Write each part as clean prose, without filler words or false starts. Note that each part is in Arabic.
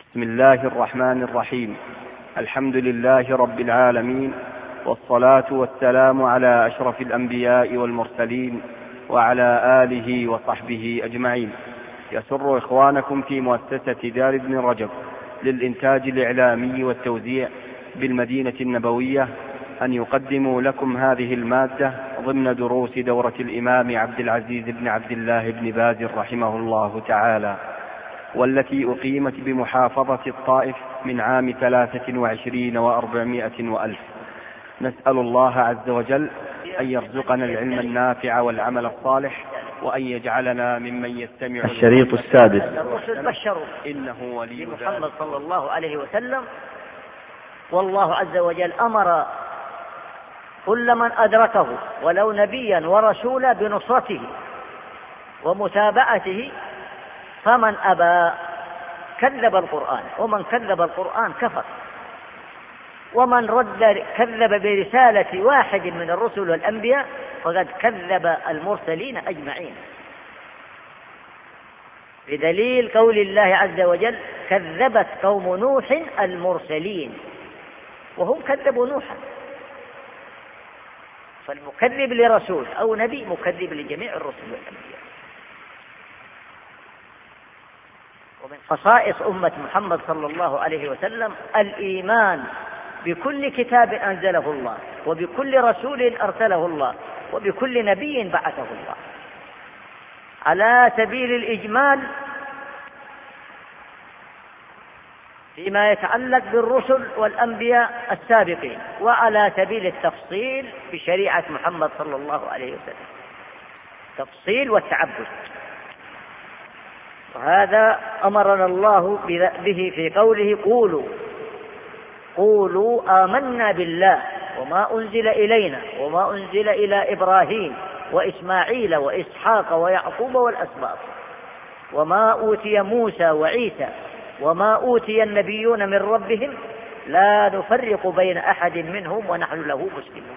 بسم الله الرحمن الرحيم. الحمد لله رب العالمين، والصلاة والسلام على أشرف الأنبياء والمرسلين وعلى آله وصحبه أجمعين. يسر إخوانكم في مؤسسة دار ابن رجب للإنتاج الإعلامي والتوزيع بالمدينة النبوية أن يقدموا لكم هذه المادة ضمن دروس دورة الإمام عبد العزيز بن عبد الله بن باز رحمه الله تعالى، والتي أقيمت بمحافظة الطائف من عام 23 و400 وألف. نسأل الله عز وجل أن يرزقنا العلم النافع والعمل الصالح، وأن يجعلنا ممن يستمع. الشريط السادس. الرسل بشروا إنه ولي محمد صلى الله عليه وسلم، والله عز وجل أمر كل من أدركه ولو نبيا ورسولا بنصرته ومتابعته، فمن أبى كذب القرآن، ومن كذب القرآن كفر، ومن كذب برسالة واحد من الرسل والأنبياء فقد كذب المرسلين أجمعين، بدليل قول الله عز وجل: كذبت قوم نوح المرسلين، وهم كذبوا نوحا. فالمكذب لرسول أو نبي مكذب لجميع الرسل والأنبياء. ومن خصائص أمة محمد صلى الله عليه وسلم الإيمان بكل كتاب أنزله الله، وبكل رسول أرسله الله، وبكل نبي بعثه الله، على سبيل الإجمال فيما يتعلق بالرسل والأنبياء السابقين، وعلى سبيل التفصيل بشريعة محمد صلى الله عليه وسلم، تفصيل والتعبد. وهذا أمرنا الله به في قوله: قولوا آمنا بالله وما أنزل إلينا وما أنزل إلى إبراهيم وإسماعيل وإسحاق ويعقوب والأسباط وما أوتي موسى وعيسى وما أوتي النبيون من ربهم لا نفرق بين أحد منهم ونحن له مسلمون.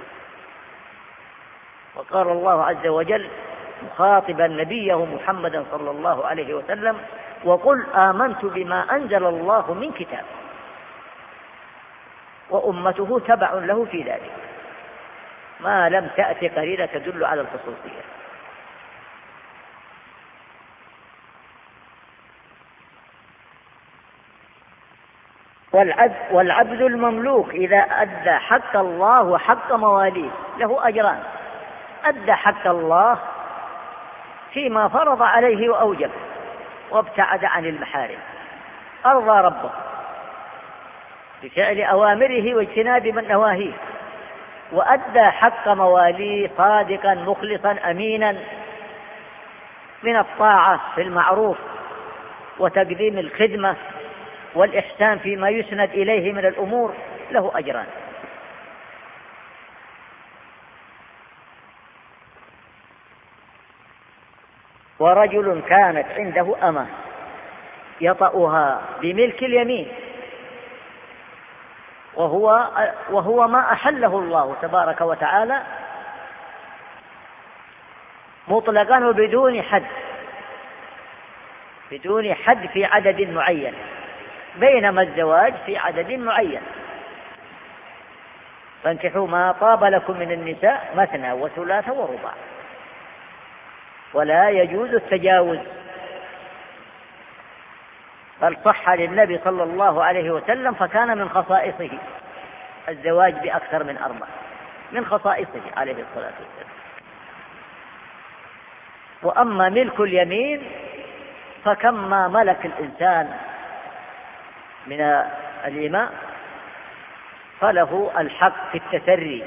وقال الله عز وجل مخاطبا نبيه محمدا صلى الله عليه وسلم: وقل آمنت بما أنزل الله من كتاب، وأمته تبع له في ذلك، ما لم تأتي قرينة تدل على الخصوصية. والعبد المملوك إذا أدى حق الله وحق مواليه له أجران: أدى حق الله فيما فرض عليه وأوجب وابتعد عن المحارم، أرضى ربه بفعل أوامره واجتناب من نواهيه، وأدى حق مواليه صادقا مخلصا أمينا من الطاعة في المعروف وتقديم الخدمة والإحسان فيما يسند إليه من الأمور، له أجران. ورجل كانت عنده أمة يطأها بملك اليمين، وهو ما أحله الله تبارك وتعالى مطلقا وبدون حد، بدون حد في عدد معين، بينما الزواج في عدد معين: فانكحوا ما طاب لكم من النساء مثنى وثلاث ورباع، ولا يجوز التجاوز. بل صح للنبي صلى الله عليه وسلم، فكان من خصائصه الزواج بأكثر من 4، من خصائصه عليه الصلاة والسلام. وأما ملك اليمين فكما ملك الإنسان من الإماء فله الحق في التسري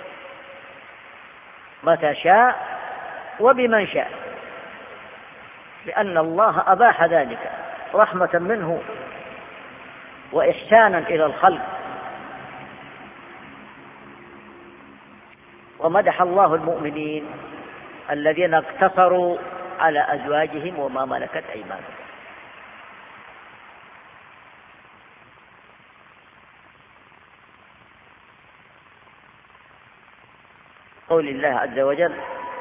متى شاء وبمن شاء، لأن الله أباح ذلك رحمة منه وإحسانا إلى الخلق. ومدح الله المؤمنين الذين اقتصروا على أزواجهم وما ملكت أيمانهم. قول الله عز وجل: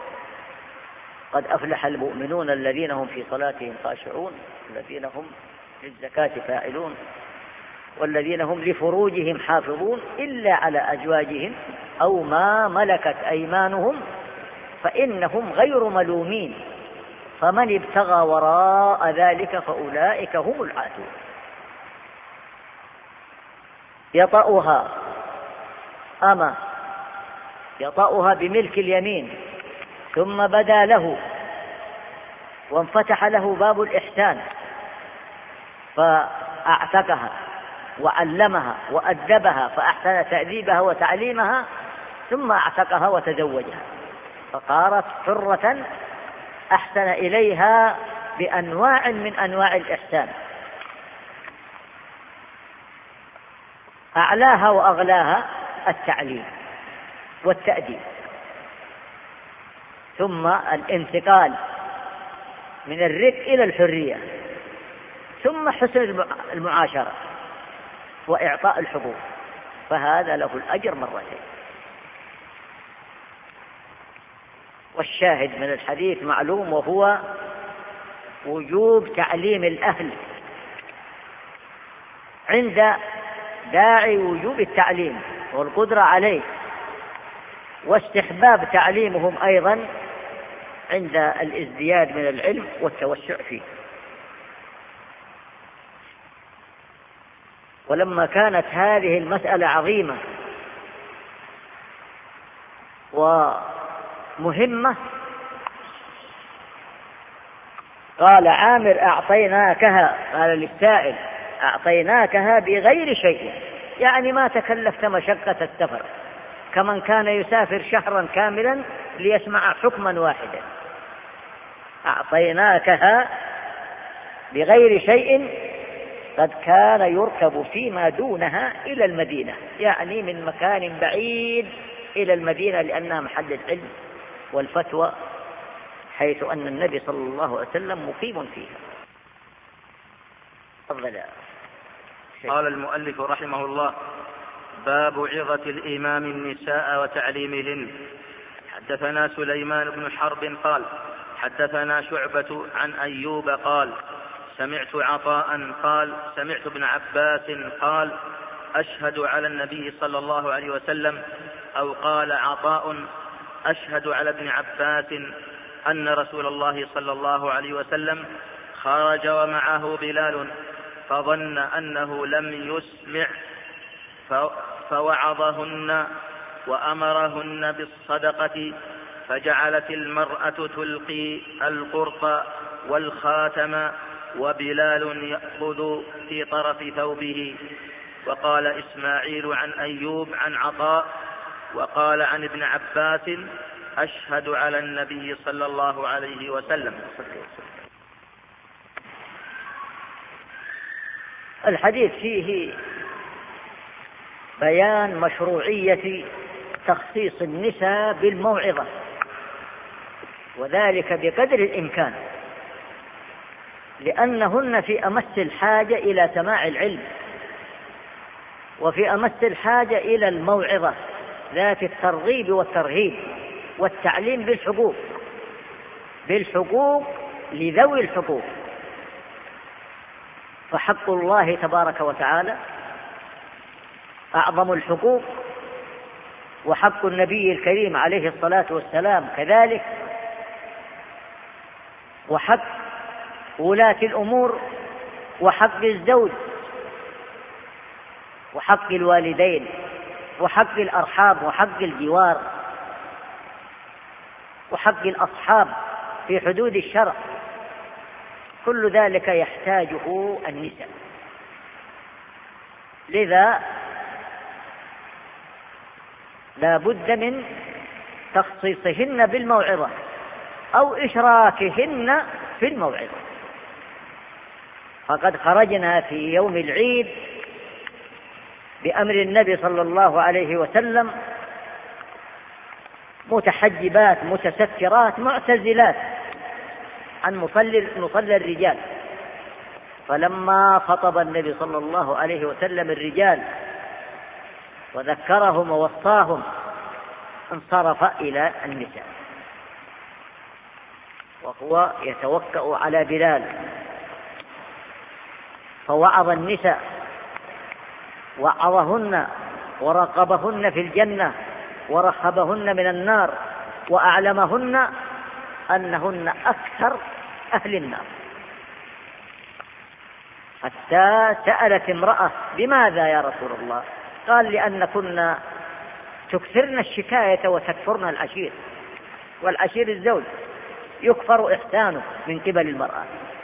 قد أفلح المؤمنون الذين هم في صلاتهم خاشعون الذين هم للزكاة فاعلون والذين هم لفروجهم حافظون إلا على أزواجهم أو ما ملكت أيمانهم فإنهم غير ملومين فمن ابتغى وراء ذلك فأولئك هم العادون. يطأها أما يطأها بملك اليمين ثم بدا له وانفتح له باب الإحسان فأعتقها وعلمها وأدبها فأحسن تأديبها وتعليمها ثم أعتقها وتزوجها فصارت حرة أحسن إليها بأنواع من أنواع الإحسان، أعلاها وأغلاها التعليم والتأديب، ثم الانتقال من الرق إلى الحرية، ثم حسن المعاشرة وإعطاء الحقوق، فهذا له الأجر مرتين. والشاهد من الحديث معلوم وهو وجوب تعليم الأهل عند داعي وجوب التعليم والقدرة عليه، واستحباب تعليمهم أيضا عند الازدياد من العلم والتوسع فيه. ولما كانت هذه المسألة عظيمة ومهمة قال عامر أعطيناكها، قال للسائل أعطيناكها بغير شيء، يعني ما تكلفت مشقة السفر كمن كان يسافر شهرا كاملا ليسمع حكما واحدا. أعطيناكها بغير شيء قد كان يركب فيما دونها إلى المدينة، يعني من مكان بعيد إلى المدينة لأنها محل العلم والفتوى، حيث أن النبي صلى الله عليه وسلم مقيم فيها. تفضل. قال المؤلف رحمه الله: باب عظة الإمام النساء وتعليمهن. حدثنا سليمان بن حرب قال حدثنا شعبة عن أيوب قال سمعت عطاء قال سمعت ابن عباس قال أشهد على النبي صلى الله عليه وسلم، أو قال عطاء أشهد على ابن عباس أن رسول الله صلى الله عليه وسلم خرج ومعه بلال فظن أنه لم يسمع فوعظهن وأمرهن بالصدقة، فجعلت المرأة تلقي القرط والخاتم وبلال يأخذ في طرف ثوبه. وقال إسماعيل عن أيوب عن عطاء وقال عن ابن عباس أشهد على النبي صلى الله عليه وسلم. الحديث فيه بيان مشروعية تخصيص النساء بالموعظة، وذلك بقدر الإمكان، لأنهن في أمس الحاجة إلى سماع العلم، وفي أمس الحاجة إلى الموعظة ذات الترغيب والترهيب والتعليم بالحقوق لذوي الحقوق. فحق الله تبارك وتعالى أعظم الحقوق، وحق النبي الكريم عليه الصلاة والسلام كذلك، وحق ولاة الأمور، وحق الزوج، وحق الوالدين، وحق الأرحام، وحق الجوار، وحق الأصحاب في حدود الشرع. كل ذلك يحتاجه النساء. لذا لا بد من تخصيصهن بالموعظة أو إشراكهن في الموعظة. فقد خرجنا في يوم العيد بأمر النبي صلى الله عليه وسلم متحجبات متسترات معتزلات عن مصلى الرجال، فلما خطب النبي صلى الله عليه وسلم الرجال وذكرهم ووصاهم انصرف إلى النساء، وهو يتوكأ على بلال فوعظ النساء، وعظهن ورغبهن في الجنة ورهبهن من النار، وأعلمهن أنهن أكثر أهل النار. حتى سألت امرأة: بماذا يا رسول الله؟ قال: لأن كنا تكثرن الشكاية وتكفرن العشير، والعشير الزوج يكفر إحسانه من قبل المرأة،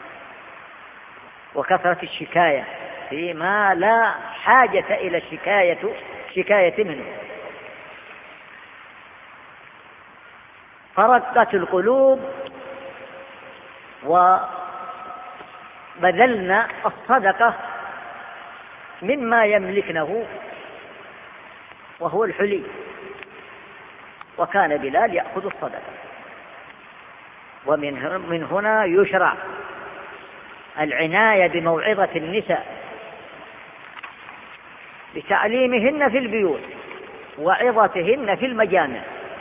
وكثرة الشكاية فيما لا حاجة إلى الشكاية منه. فرقت القلوب وبذلنا الصدقة مما يملكنه وهو الحلي، وكان بلال يأخذ الصدقة. ومن هنا يشرع العناية بموعظة النساء بتعليمهن في البيوت وعظتهن في المجامع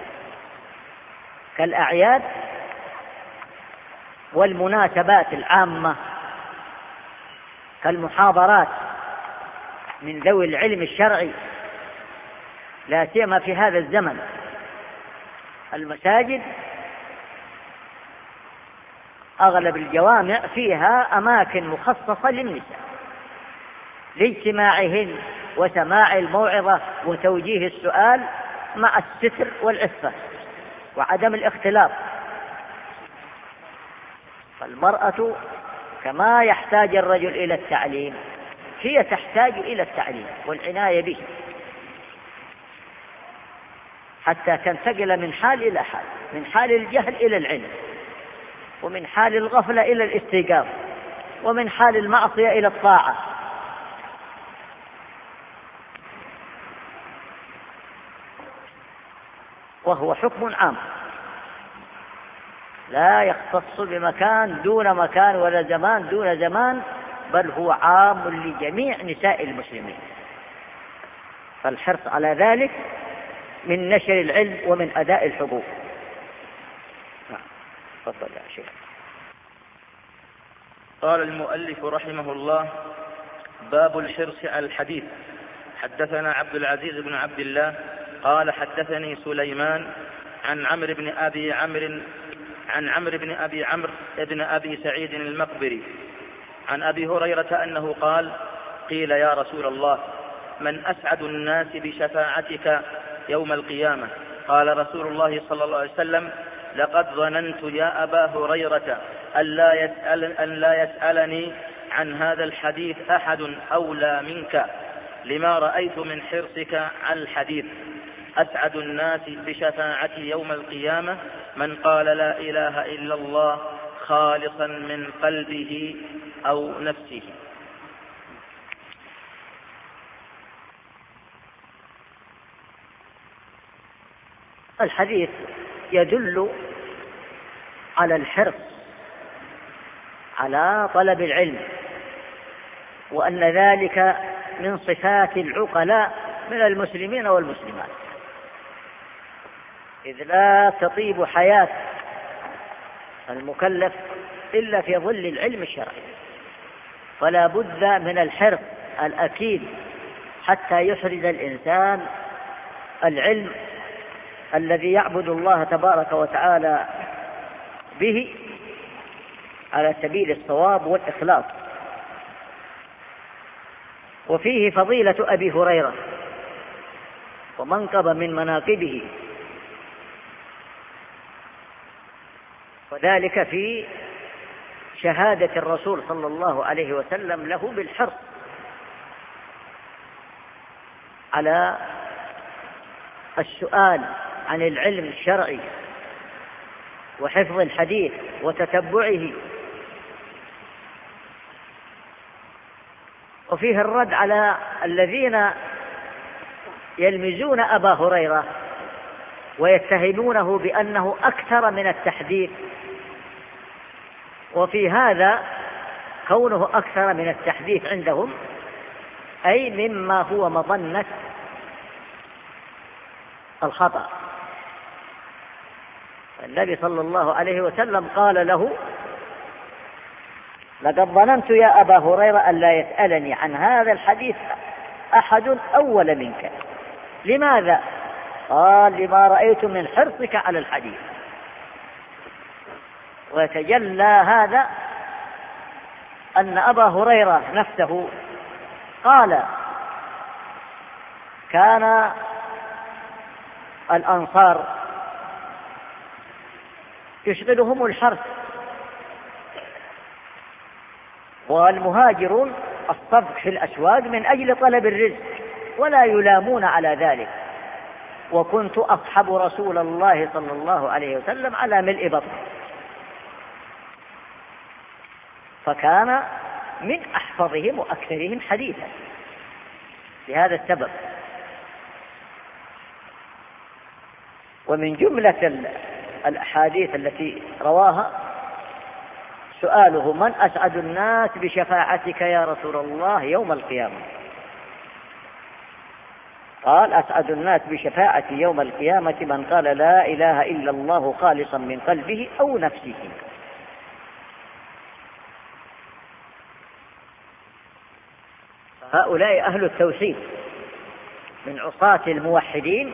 كالأعياد والمناسبات العامة، كالمحاضرات من ذوي العلم الشرعي، لا سيما في هذا الزمن. المساجد أغلب الجوامع فيها أماكن مخصصة للنساء لاجتماعهن وسماع الموعظة وتوجيه السؤال مع الستر والعفة وعدم الاختلاط. فالمرأة كما يحتاج الرجل إلى التعليم هي تحتاج إلى التعليم والعناية به، حتى تنتقل من حال إلى حال، من حال الجهل إلى العلم، ومن حال الغفلة إلى الاستيقاظ، ومن حال المعصية إلى الطاعة. وهو حكم عام لا يختص بمكان دون مكان ولا زمان دون زمان، بل هو عام لجميع نساء المسلمين. فالحرص على ذلك من نشر العلم ومن أداء الحقوق. تفضل يا شيخ. قال المؤلف رحمه الله: باب الحرص على الحديث. حدثنا عبد العزيز بن عبد الله قال حدثني سليمان عن عمرو بن أبي عمرو بن أبي سعيد المقبري عن أبي هريرة أنه قال: قيل يا رسول الله من أسعد الناس بشفاعتك يوم القيامة؟ قال رسول الله صلى الله عليه وسلم: لقد ظننت يا أبا هريرة أن لا يسألني عن هذا الحديث أحد أولى منك، لما رأيت من حرصك على الحديث. أسعد الناس بشفاعتي يوم القيامة من قال لا إله إلا الله خالصا من قلبه أو نفسه. الحديث يدل على الحرص على طلب العلم، وأن ذلك من صفات العقلاء من المسلمين والمسلمات، إذ لا تطيب حياة المكلف إلا في ظل العلم الشرعي، فلا بد من الحرص الأكيد حتى يحرز الإنسان العلم الذي يعبد الله تبارك وتعالى به على سبيل الصواب والإخلاص. وفيه فضيلة أبي هريرة ومنقب من مناقبه، وذلك في شهادة الرسول صلى الله عليه وسلم له بالحرص على السؤال عن العلم الشرعي وحفظ الحديث وتتبعه. وفيه الرد على الذين يلمزون أبا هريرة ويتهمونه بأنه أكثر من التحديث، وفي هذا كونه أكثر من التحديث عندهم أي مما هو مظنة الخطأ. النبي صلى الله عليه وسلم قال له: لقد ظننت يا أبا هريرة أن لا يسألني عن هذا الحديث أحد أول منك. لماذا؟ قال لما رأيت من حرصك على الحديث. ويتجلى هذا أن أبا هريرة نفسه قال كان الأنصار يشغلهم الحرث، والمهاجرون الصبح في الأسواق من أجل طلب الرزق ولا يلامون على ذلك. وكنت أصحب رسول الله صلى الله عليه وسلم على ملء بطن، فكان من أحفظهم وأكثرهم حديثا لهذا السبب. ومن جملة الأحاديث التي رواها سؤاله: من أسعد الناس بشفاعتك يا رسول الله يوم القيامة؟ قال: أسعد الناس بشفاعتي يوم القيامة من قال لا إله إلا الله خالصا من قلبه أو نفسه. هؤلاء أهل التوحيد من عصاة الموحدين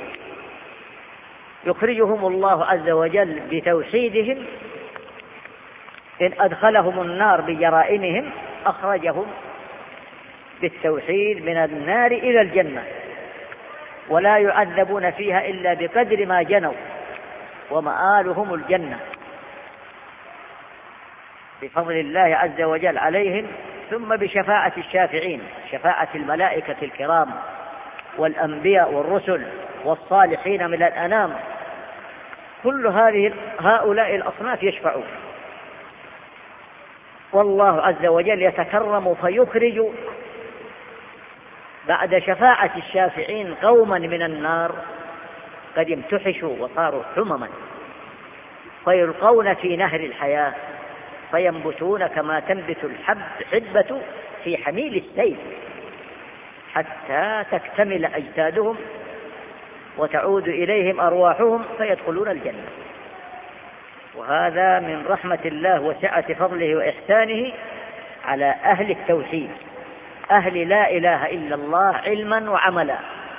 يخرجهم الله عز وجل بتوحيدهم. إن أدخلهم النار بجرائمهم أخرجهم بالتوحيد من النار إلى الجنة، ولا يعذبون فيها إلا بقدر ما جنوا، ومآلهم الجنة بفضل الله عز وجل عليهم. ثم بشفاعة الشافعين، شفاعة الملائكة الكرام والأنبياء والرسل والصالحين من الأنام، كل هؤلاء الأصناف يشفعون، والله عز وجل يتكرم فيخرج بعد شفاعة الشافعين قوما من النار قد امتحشوا وصاروا حمما، فيلقون في نهر الحياة فينبتون كما تنبت الحبة في حميل السيل حتى تكتمل أجسادهم وتعود إليهم أرواحهم فيدخلون الجنة. وهذا من رحمة الله وسعة فضله وإحسانه على أهل التوحيد، أهل لا إله إلا الله علما وعملا،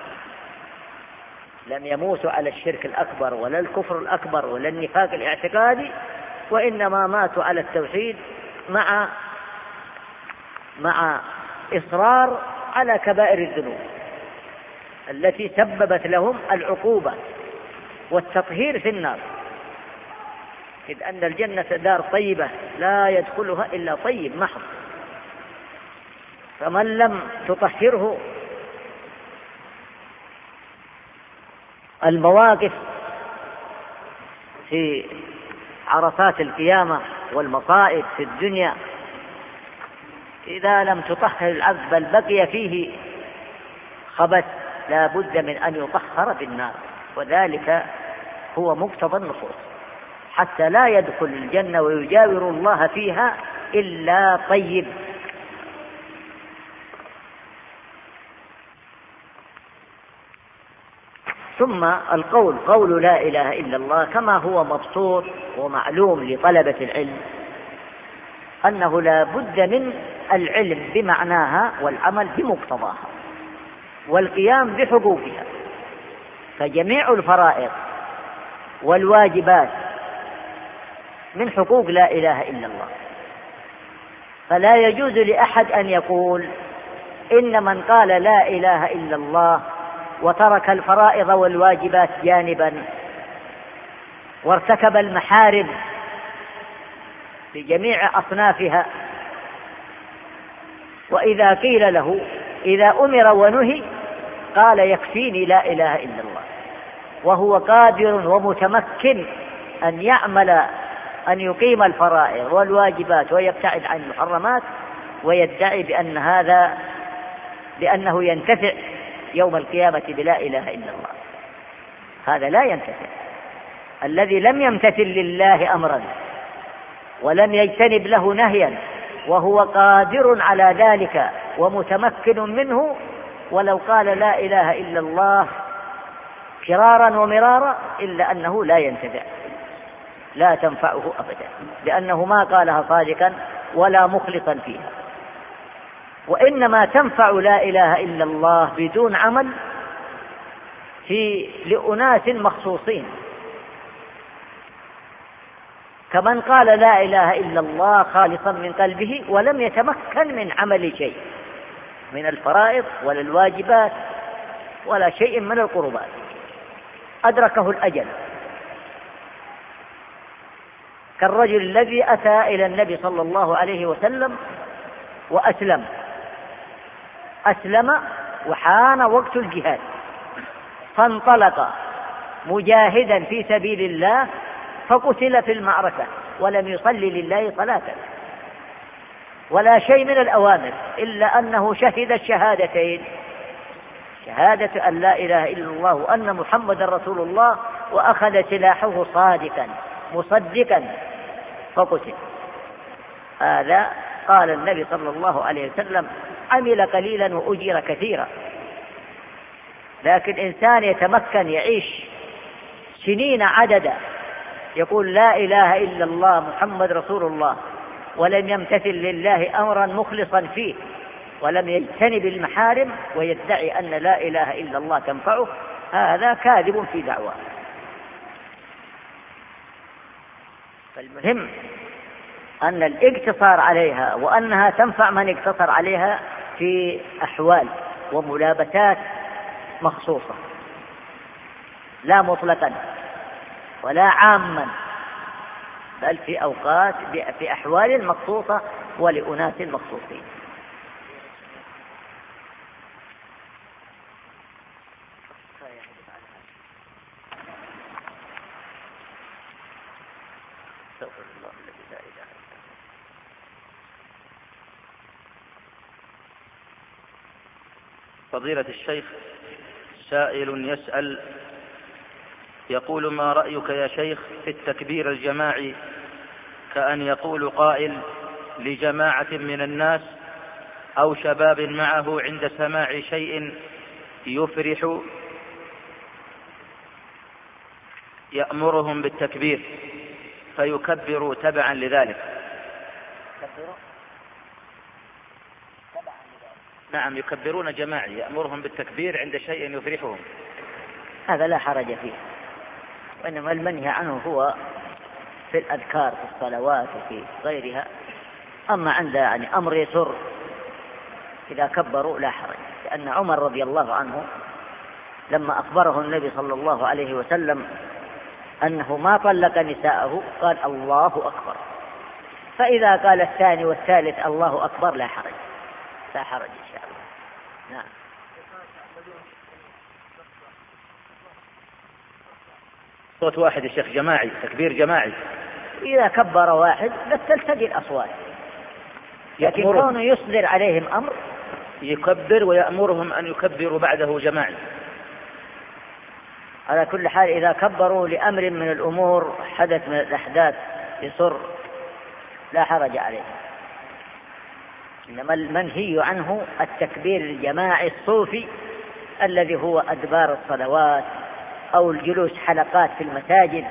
لم يموتوا على الشرك الأكبر ولا الكفر الأكبر ولا النفاق الاعتقادي، وإنما ماتوا على التوحيد مع إصرار على كبائر الذنوب التي سببت لهم العقوبة والتطهير في النار، إذ أن الجنة دار طيبة لا يدخلها إلا طيب محض، فمن لم تطهره المواقف في عرصات القيامة والمصائب في الدنيا، إذا لم تطهر العبد بل بقي فيه خبث لا بد من أن يطهر بالنار، وذلك هو مقتضى النصوص، حتى لا يدخل الجنة ويجاور الله فيها إلا طيب. ثم القول قول لا إله إلا الله كما هو مبسوط ومعلوم لطلبة العلم أنه لا بد من العلم بمعناها والعمل بمقتضاها والقيام بحقوقها، فجميع الفرائض والواجبات من حقوق لا إله إلا الله، فلا يجوز لأحد أن يقول إن من قال لا إله إلا الله وترك الفرائض والواجبات جانبا وارتكب المحارم بجميع أصنافها، وإذا قيل له إذا أمر ونهي قال يكفيني لا إله إلا الله، وهو قادر ومتمكن أن يعمل أن يقيم الفرائض والواجبات ويبتعد عن المحرمات، ويدعي بأنه ينتفع يوم القيامة بلا إله إلا الله. هذا لا ينتفع. الذي لم يمتثل لله أمرا ولم يجتنب له نهيا وهو قادر على ذلك ومتمكن منه، ولو قال لا إله إلا الله فرارا ومرارا إلا أنه لا ينتفع، لا تنفعه أبدا، لأنه ما قالها صادقا ولا مخلصا فيها. وإنما تنفع لا إله إلا الله بدون عمل لأناس مخصوصين، كمن قال لا إله إلا الله خالصا من قلبه ولم يتمكن من عمل شيء من الفرائض ولا الواجبات ولا شيء من القربات، أدركه الأجل، كالرجل الذي أتى إلى النبي صلى الله عليه وسلم وأسلم وحان وقت الجهاد، فانطلق مجاهدا في سبيل الله فقتل في المعركة ولم يصلي لله صلاة ولا شيء من الأوامر إلا أنه شهد الشهادتين، شهادة أن لا إله إلا الله وأن محمد رسول الله، وأخذ سلاحه صادقا مصدقا فقتل. هذا قال النبي صلى الله عليه وسلم عمل قليلا وأجر كثيرا. لكن إنسان يتمكن يعيش سنين عددا يقول لا إله إلا الله محمد رسول الله ولم يمتثل لله أمرا مخلصا فيه ولم يجتنب المحارم ويدعي أن لا إله إلا الله تنفعه، هذا كاذب في دعواه. فالمهم أن الاقتصار عليها وأنها تنفع من اقتصر عليها في أحوال وملابسات مخصوصة، لا مطلقا ولا عاما، بل في أوقات في أحوال مخصوصة ولأناس مخصوصين. فضيلة الشيخ، سائل يسأل يقول: ما رأيك يا شيخ في التكبير الجماعي، كأن يقول قائل لجماعة من الناس أو شباب معه عند سماع شيء يفرح يأمرهم بالتكبير فيكبروا تبعا لذلك؟ نعم، يكبرون جماعي يأمرهم بالتكبير عند شيء يفرحهم. هذا لا حرج فيه، وإنما المنهي عنه هو في الأذكار في الصلوات وفي غيرها. أما عند أمر يسر إذا كبروا لا حرج، لأن عمر رضي الله عنه لما أخبره النبي صلى الله عليه وسلم أنه ما طلق نساءه قال الله أكبر، فإذا قال الثاني والثالث الله أكبر لا حرج إن شاء الله. نعم. صوت واحد يا شيخ، جماعي، تكبير جماعي. إذا كبر واحد بس تلتقي الأصوات، لكن كونه يصدر عليهم أمر يكبر ويأمرهم أن يكبروا بعده جماعي. على كل حال إذا كبروا لأمر من الأمور حدث من الأحداث يسر لا حرج عليه، إنما المنهي عنه التكبير الجماعي الصوفي الذي هو أدبار الصلوات أو الجلوس حلقات في المساجد،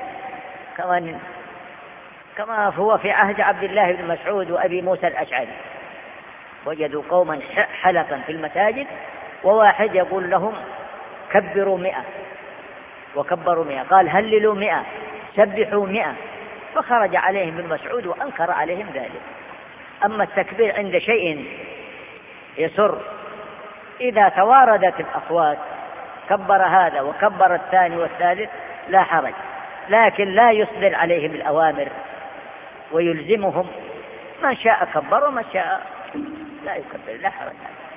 كما هو في عهد عبد الله بن مسعود وأبي موسى الأشعري، وجدوا قوما حلقا في المساجد وواحد يقول لهم كبروا 100 وكبروا 100، قال هللوا 100 سبحوا 100، فخرج عليهم ابن مسعود وأنكر عليهم ذلك. أما التكبير عند شيء يسر إذا تواردت الأصوات كبر هذا وكبر الثاني والثالث لا حرج، لكن لا يصدر عليهم الأوامر ويلزمهم، ما شاء كبر وما شاء لا يكبر لا حرج.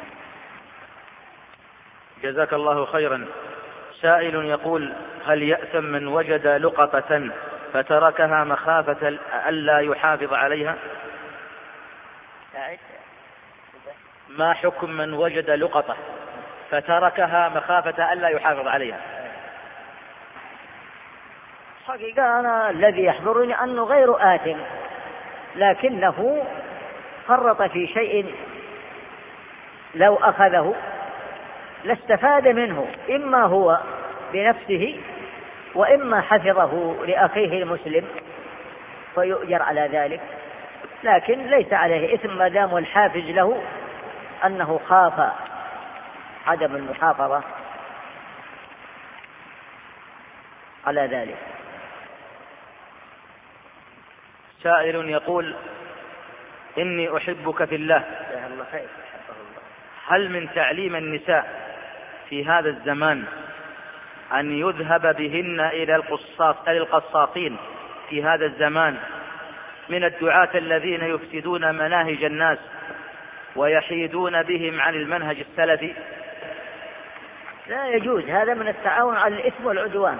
جزاك الله خيرا. سائل يقول: هل يأثم من وجد لقطة فتركها مخافة ألا يحافظ عليها؟ ما حكم من وجد لقطة فتركها مخافة ألا يحافظ عليها؟ حقيقة أنا الذي يحضرني أنه غير آثم، لكنه فرط في شيء لو أخذه لاستفاد منه، إما هو بنفسه وإما حفظه لأخيه المسلم فيؤجر على ذلك. لكن ليس عليه إثم ما دام الحافز له أنه خاف عدم المحافظة على ذلك. سائل يقول: إني أحبك في الله، هل من تعليم النساء في هذا الزمان أن يذهب بهن إلى القصاصين في هذا الزمان من الدعاة الذين يفسدون مناهج الناس ويحيدون بهم عن المنهج السلفي؟ لا يجوز، هذا من التعاون على الإثم والعدوان.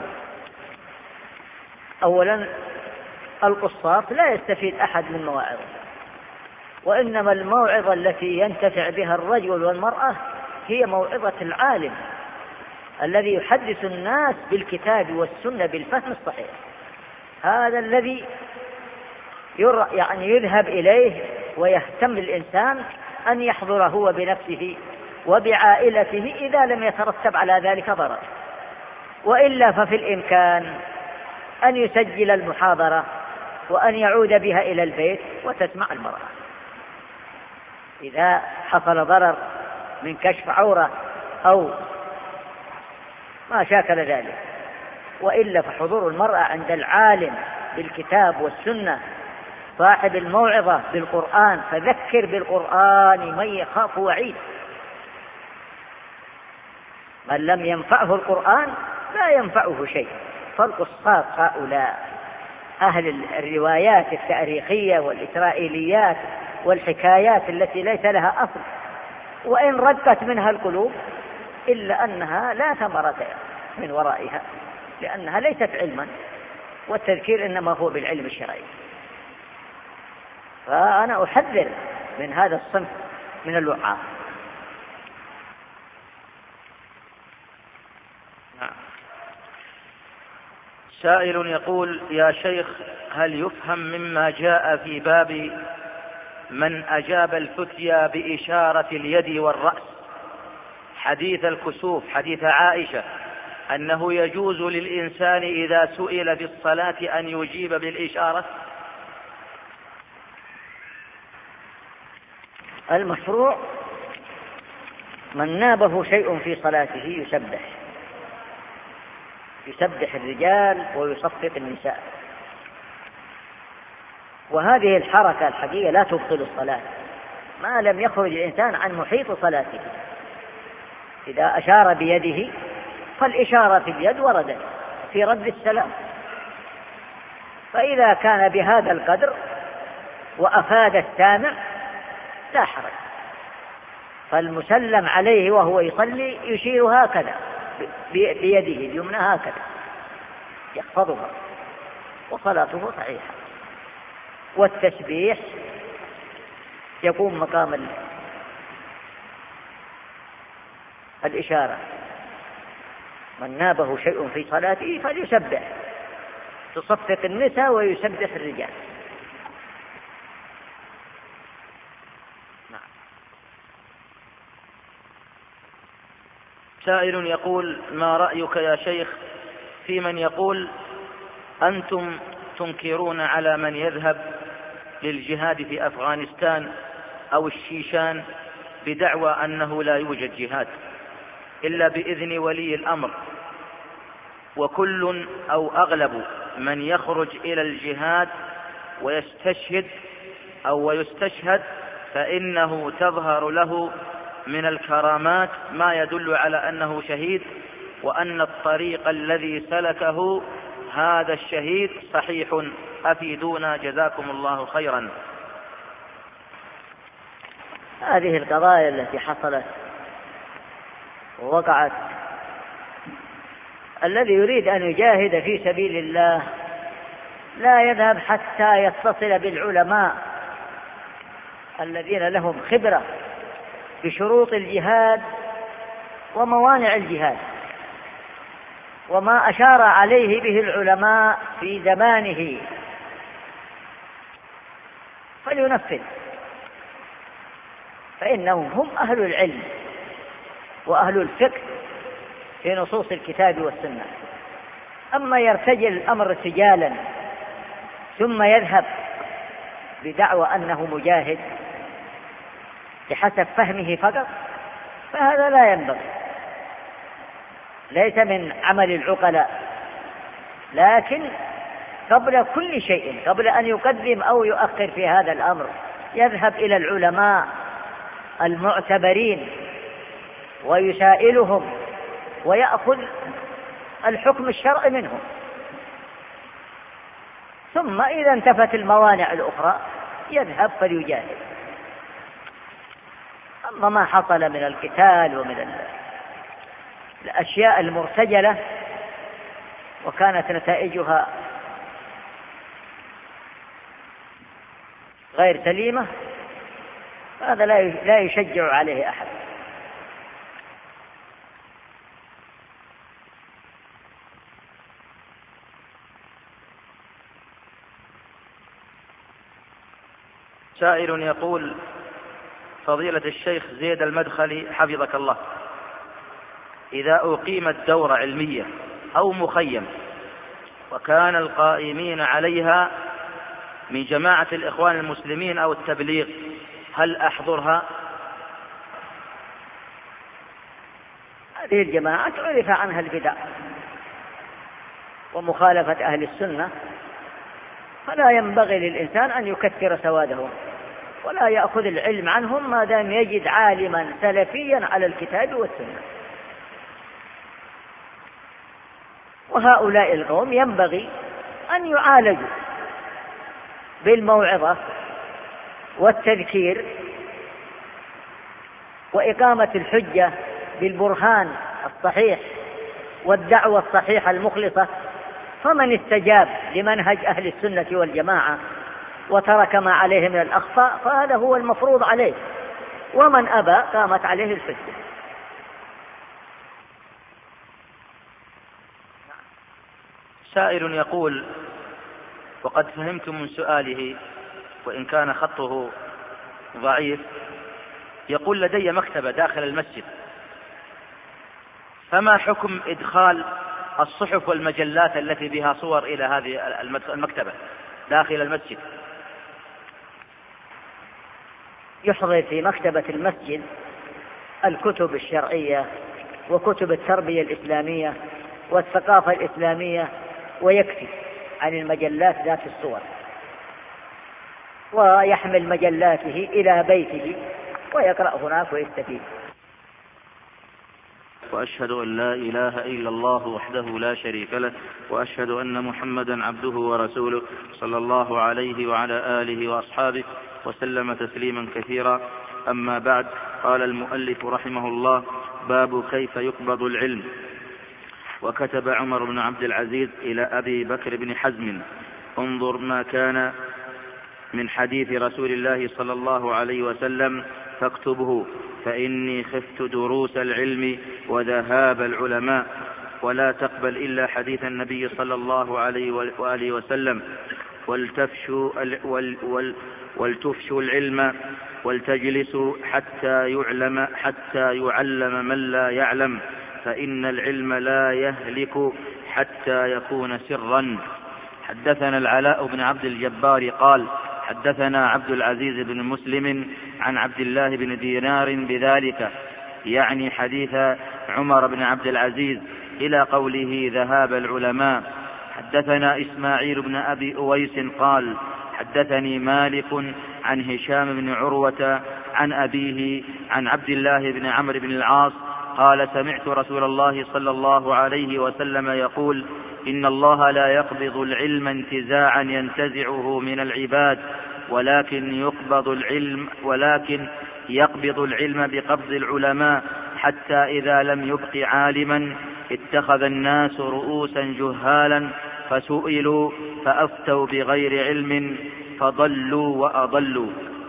أولا القصاص لا يستفيد أحد من مواعظه، وإنما الموعظة التي ينتفع بها الرجل والمرأة هي موعظة العالم الذي يحدث الناس بالكتاب والسنة بالفهم الصحيح. هذا الذي يذهب إليه ويهتم الإنسان أن يحضر هو بنفسه وبعائلته إذا لم يترتب على ذلك ضرر، وإلا ففي الإمكان أن يسجل المحاضرة وأن يعود بها إلى البيت وتسمع المرأة. إذا حصل ضرر من كشف عورة أو ما شاكل ذلك، وإلا فحضور المرأة عند العالم بالكتاب والسنة صاحب الموعظة بالقرآن، فذكر بالقرآن من يخاف وعيد. من لم ينفعه القرآن لا ينفعه شيء. فالقصاص هؤلاء أهل الروايات التاريخية والإسرائيليات والحكايات التي ليس لها أصل، وإن رقت منها القلوب إلا أنها لا ثمرة من ورائها، لأنها ليست علما، والتذكير إنما هو بالعلم الشرعي. فأنا أحذر من هذا الصنف من الوعاظ. سائل يقول: يا شيخ، هل يفهم مما جاء في باب من أجاب الفتيا بإشارة اليد والرأس حديث الكسوف حديث عائشة أنه يجوز للإنسان إذا سئل في الصلاة أن يجيب بالإشارة؟ المشروع من نابه شيء في صلاته يسبح الرجال ويصفق النساء، وهذه الحركة الحقيقة لا تبطل الصلاة ما لم يخرج الإنسان عن محيط صلاته. إذا أشار بيده فالإشارة في اليد وردت في رد السلام، فإذا كان بهذا القدر وأفاد السامع لا حرج. فالمسلم عليه وهو يصلي يشير هكذا بيده اليمنى هكذا يخفضها وصلاته صحيحة، والتسبيح يقوم مقام الإشارة. من نابه شيء في صلاته فليسبح، تصفق النساء ويسبح الرجال. سائل يقول: ما رأيك يا شيخ في من يقول أنتم تنكرون على من يذهب للجهاد في أفغانستان أو الشيشان بدعوى أنه لا يوجد جهاد إلا بإذن ولي الأمر، وكل أو أغلب من يخرج إلى الجهاد ويستشهد أو ويستشهد فإنه تظهر له من الكرامات ما يدل على أنه شهيد، وأن الطريق الذي سلكه هذا الشهيد صحيح، أفيدونا جزاكم الله خيرا. هذه القضايا التي حصلت ووقعت، الذي يريد أن يجاهد في سبيل الله لا يذهب حتى يتصل بالعلماء الذين لهم خبرة بشروط الجهاد وموانع الجهاد وما أشار عليه به العلماء في زمانه، فلينفذ، فإنهم هم أهل العلم وأهل الفقه في نصوص الكتاب والسنة. أما يرتجل الأمر ارتجالا ثم يذهب بدعوى أنه مجاهد بحسب فهمه فقط، فهذا لا ينبغي، ليس من عمل العقلاء. لكن قبل كل شيء، قبل أن يقدم أو يؤخر في هذا الأمر، يذهب إلى العلماء المعتبرين ويسائلهم ويأخذ الحكم الشرعي منهم، ثم إذا انتفت الموانع الأخرى يذهب فليجاهد. أما ما حصل من القتال ومن الأشياء المرتجلة وكانت نتائجها غير سليمة، هذا لا يشجع عليه أحد. سائل يقول: فضيلة الشيخ زيد المدخلي حفظك الله، إذا أقيمت دورة علمية أو مخيم وكان القائمين عليها من جماعة الإخوان المسلمين أو التبليغ، هل أحضرها؟ هذه الجماعات عرف عنها البدع ومخالفة أهل السنة، فلا ينبغي للإنسان أن يكثر سوادهم ولا يأخذ العلم عنهم ما دام يجد عالما سلفيا على الكتاب والسنة. وهؤلاء القوم ينبغي أن يعالجوا بالموعظة والتذكير وإقامة الحجة بالبرهان الصحيح والدعوة الصحيحة المخلصة. فمن استجاب لمنهج أهل السنة والجماعة وترك ما عليه من الأخطاء فهذا هو المفروض عليه، ومن أبى قامت عليه الحجة. سائل يقول: وقد فهمت من سؤاله وإن كان خطه ضعيف، يقول: لدي مكتبة داخل المسجد، فما حكم إدخال الصحف والمجلات التي بها صور إلى هذه المكتبة داخل المسجد؟ يحضر في مكتبة المسجد الكتب الشرعية وكتب التربية الإسلامية والثقافة الإسلامية، ويكفي عن المجلات ذات الصور، ويحمل مجلاته إلى بيته ويقرأ هناك ويستفيد. وأشهد أن لا إله إلا الله وحده لا شريك له، وأشهد أن محمدا عبده ورسوله، صلى الله عليه وعلى آله وأصحابه وسلم تسليما كثيرا. أما بعد، قال المؤلف رحمه الله: باب كيف يقبض العلم. وكتب عمر بن عبد العزيز إلى أبي بكر بن حزم: انظر ما كان من حديث رسول الله صلى الله عليه وسلم فاكتبه، فإني خفت دروس العلم وذهاب العلماء، ولا تقبل إلا حديث النبي صلى الله عليه وآله وسلم، ولتفشوا العلم ولتجلسوا حتى يعلم من لا يعلم، فإن العلم لا يهلك حتى يكون سرا. حدثنا العلاء بن عبد الجبار قال: حدثنا عبد العزيز بن مسلم عن عبد الله بن دينار بذلك، يعني حديث عمر بن عبد العزيز، إلى قوله ذهاب العلماء. حدثنا إسماعيل بن أبي أويس قال: حدثني مالك عن هشام بن عروة عن أبيه عن عبد الله بن عمرو بن العاص قال: سمعت رسول الله صلى الله عليه وسلم يقول: إن الله لا يقبض العلم انتزاعا ينتزعه من العباد، ولكن يقبض العلم بقبض العلماء، حتى إذا لم يبق عالما اتخذ الناس رؤوسا جهالا فسئلوا فأفتوا بغير علم فضلوا وأضلوا.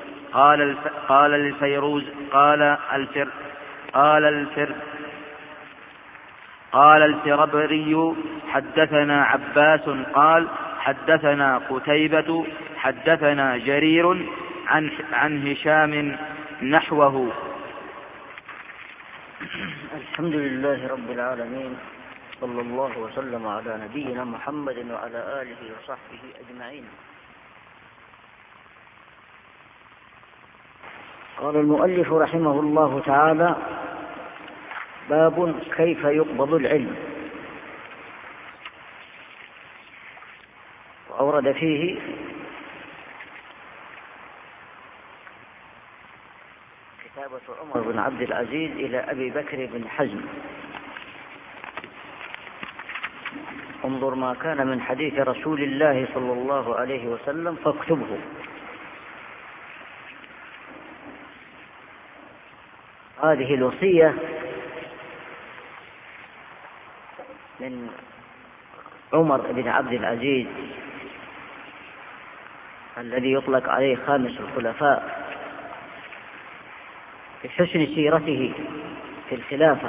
قال الفربري: حدثنا عباس قال: حدثنا قتيبة حدثنا جرير عن هشام نحوه. الحمد لله رب العالمين، صلى الله وسلم على نبينا محمد وعلى آله وصحبه أجمعين. قال المؤلف رحمه الله تعالى: باب كيف يقبض العلم. وأورد فيه كتابة عمر بن عبد العزيز إلى أبي بكر بن حزم: انظر ما كان من حديث رسول الله صلى الله عليه وسلم فاكتبه. هذه الوصية من عمر بن عبد العزيز الذي يطلق عليه خامس الخلفاء بحسن سيرته في الخلافة،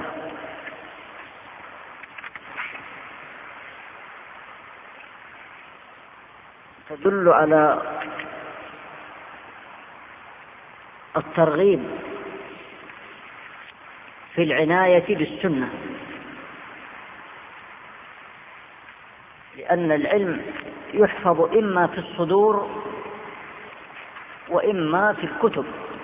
تدل على الترغيب في العناية بالسنة، لأن العلم يحفظ إما في الصدور وإما في الكتب،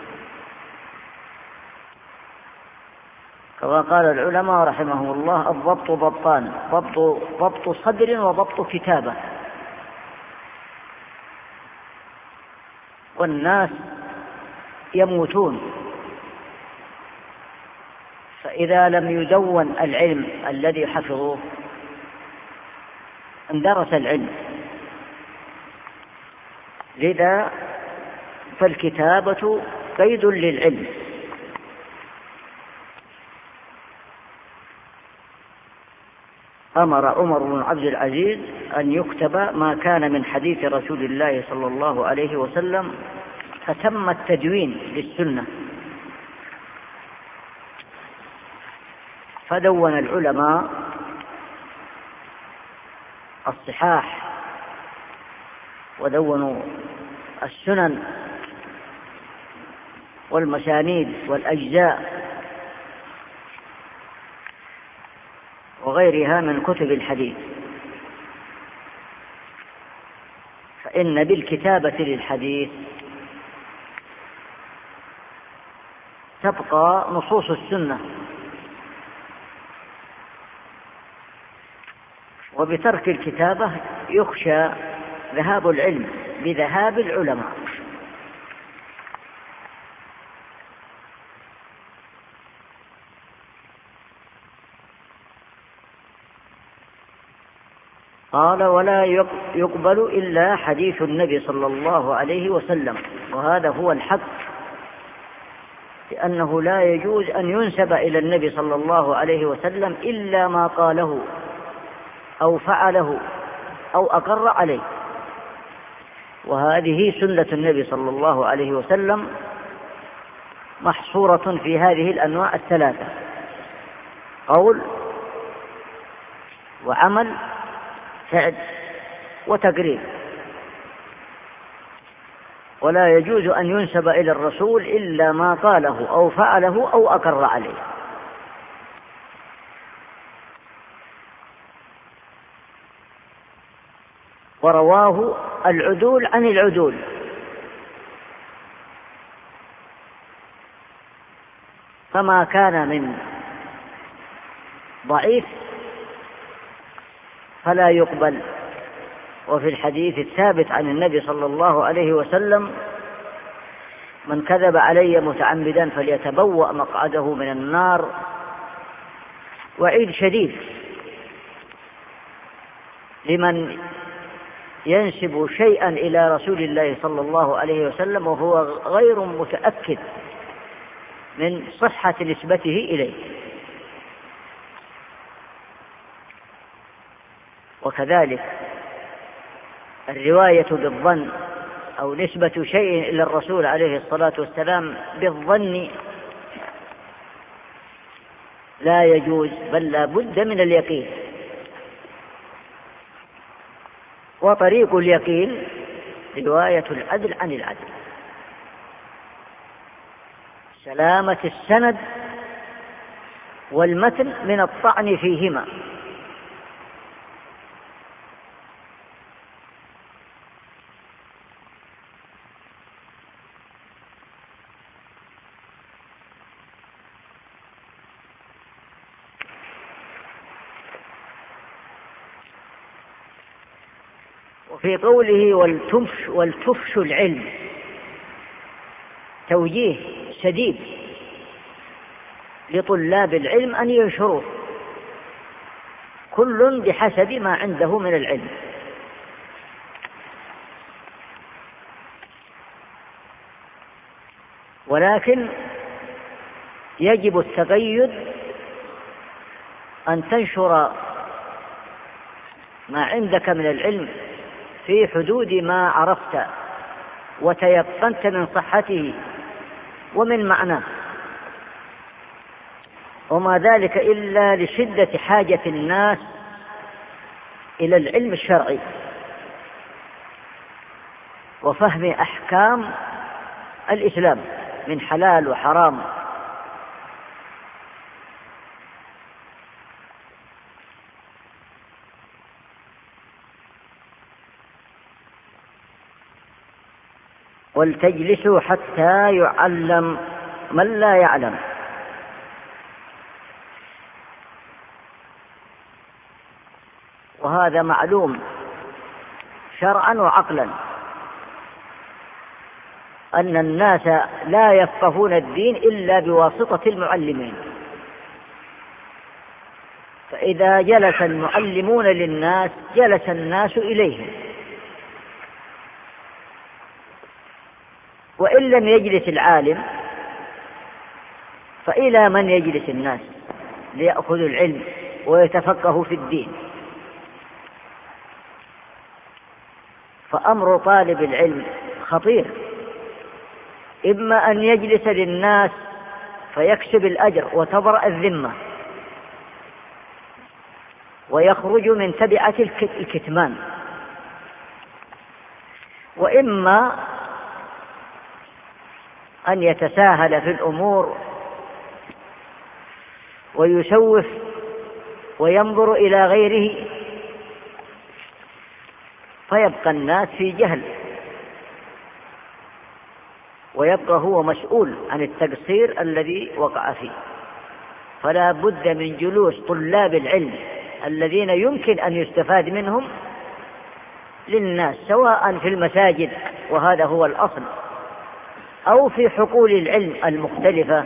كما قال العلماء رحمهم الله: الضبط ضبطان، ضبط صدر وضبط كتابة. والناس يموتون، فإذا لم يدون العلم الذي حفظوه اندرس العلم. لذا فالكتابة قيد للعلم. أمر عمر بن عبد العزيز أن يكتب ما كان من حديث رسول الله صلى الله عليه وسلم، فتم التدوين للسنة. فدون العلماء الصحاح ودونوا السنن والمسانيد والأجزاء وغيرها من كتب الحديث. فإن بالكتابة للحديث تبقى نصوص السنة، وبترك الكتابة يخشى ذهاب العلم بذهاب العلماء. قال: ولا يقبل إلا حديث النبي صلى الله عليه وسلم. وهذا هو الحق، لأنه لا يجوز أن ينسب إلى النبي صلى الله عليه وسلم إلا ما قاله أو فعله أو أقر عليه. وهذه سنة النبي صلى الله عليه وسلم محصورة في هذه الأنواع الثلاثة: قول وعمل، فعل وتقرير. ولا يجوز أن ينسب إلى الرسول إلا ما قاله أو فعله أو أقر عليه. ورواه العدول عن العدول، فما كان من ضعيف فلا يقبل. وفي الحديث الثابت عن النبي صلى الله عليه وسلم: من كذب علي متعمدا فليتبوأ مقعده من النار. وعيد شديد لمن ينسب شيئا إلى رسول الله صلى الله عليه وسلم وهو غير متأكد من صحة نسبته إليه. وكذلك الرواية بالظن أو نسبة شيء إلى الرسول عليه الصلاة والسلام بالظن لا يجوز، بل لا بد من اليقين. وطريق اليقين رواية العدل عن العدل، سلامة السند والمتن من الطعن فيهما. وفي قوله ولتفشوا العلم توجيه شديد لطلاب العلم أن ينشروه، كل بحسب ما عنده من العلم. ولكن يجب التقيد أن تنشر ما عندك من العلم في حدود ما عرفت وتيقنت من صحته ومن معناه، وما ذلك إلا لشدة حاجة الناس إلى العلم الشرعي وفهم أحكام الإسلام من حلال وحرام. ولتجلسوا حتى يعلم من لا يعلم. وهذا معلوم شرعا وعقلا أن الناس لا يفقهون الدين إلا بواسطة المعلمين، فإذا جلس المعلمون للناس جلس الناس إليهم، وإن لم يجلس العالم فإلى من يجلس الناس ليأخذوا العلم ويتفقهوا في الدين؟ فأمر طالب العلم خطير، إما أن يجلس للناس فيكسب الأجر وتبرأ الذمة ويخرج من تبعة الكتمان، وإما أن يتساهل في الأمور ويسوف وينظر إلى غيره فيبقى الناس في جهل، ويبقى هو مسؤول عن التقصير الذي وقع فيه. فلا بد من جلوس طلاب العلم الذين يمكن أن يستفاد منهم للناس، سواء في المساجد وهذا هو الأصل، أو في حقول العلم المختلفة،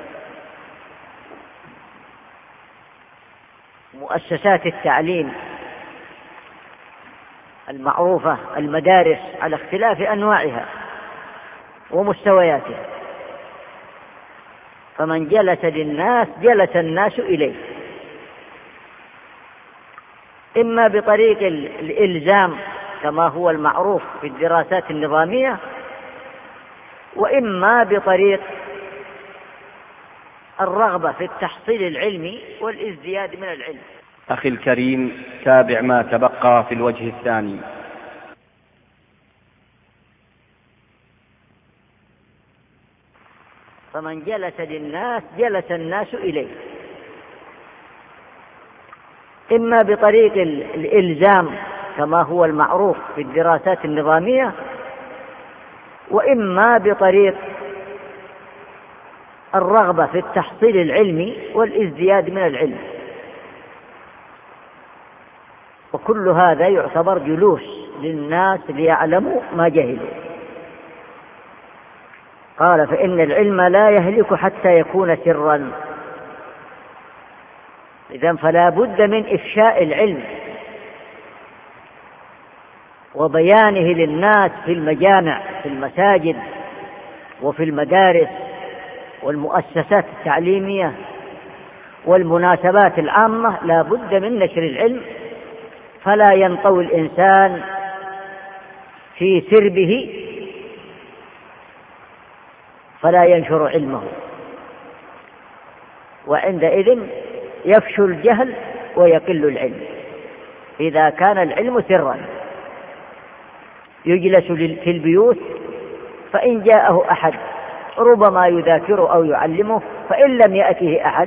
مؤسسات التعليم المعروفة، المدارس على اختلاف أنواعها ومستوياتها. فمن جلس للناس جلس الناس إليه، إما بطريق الإلزام كما هو المعروف في الدراسات النظامية، وإما بطريق الرغبة في التحصيل العلمي والازدياد من العلم. أخي الكريم، تابع ما تبقى في الوجه الثاني. فمن جلس للناس جلس الناس إليه، إما بطريق الإلزام كما هو المعروف في الدراسات النظامية، وإما بطريق الرغبة في التحصيل العلمي والازدياد من العلم. وكل هذا يعتبر جلوس للناس ليعلموا ما جهلوا. قال: فإن العلم لا يهلك حتى يكون سرا. إذن فلا بد من إفشاء العلم وبيانه للناس في المجامع، في المساجد، وفي المدارس والمؤسسات التعليمية والمناسبات العامة. لا بد من نشر العلم، فلا ينطوي الإنسان في سربه فلا ينشر علمه، وعندئذ يفشو الجهل ويقل العلم. إذا كان العلم سرا يجلس في البيوت، فإن جاءه أحد ربما يذاكره أو يعلمه، فإن لم يأته أحد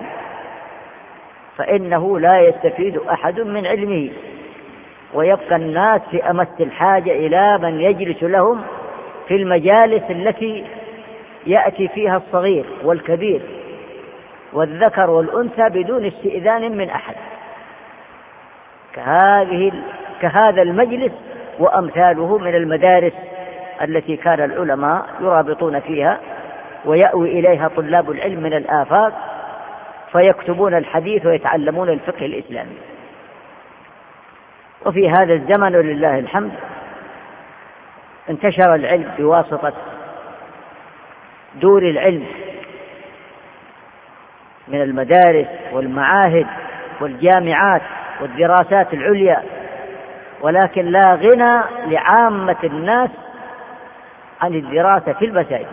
فإنه لا يستفيد أحد من علمه، ويبقى الناس في أمس الحاجة إلى من يجلس لهم في المجالس التي يأتي فيها الصغير والكبير والذكر والأنثى بدون استئذان من أحد. كهذا المجلس وأمثاله من المدارس التي كان العلماء يرابطون فيها ويأوي إليها طلاب العلم من الآفاق فيكتبون الحديث ويتعلمون الفقه الإسلامي. وفي هذا الزمن ولله الحمد انتشر العلم بواسطة دور العلم من المدارس والمعاهد والجامعات والدراسات العليا، ولكن لا غنى لعامة الناس عن الدراسة في المساجد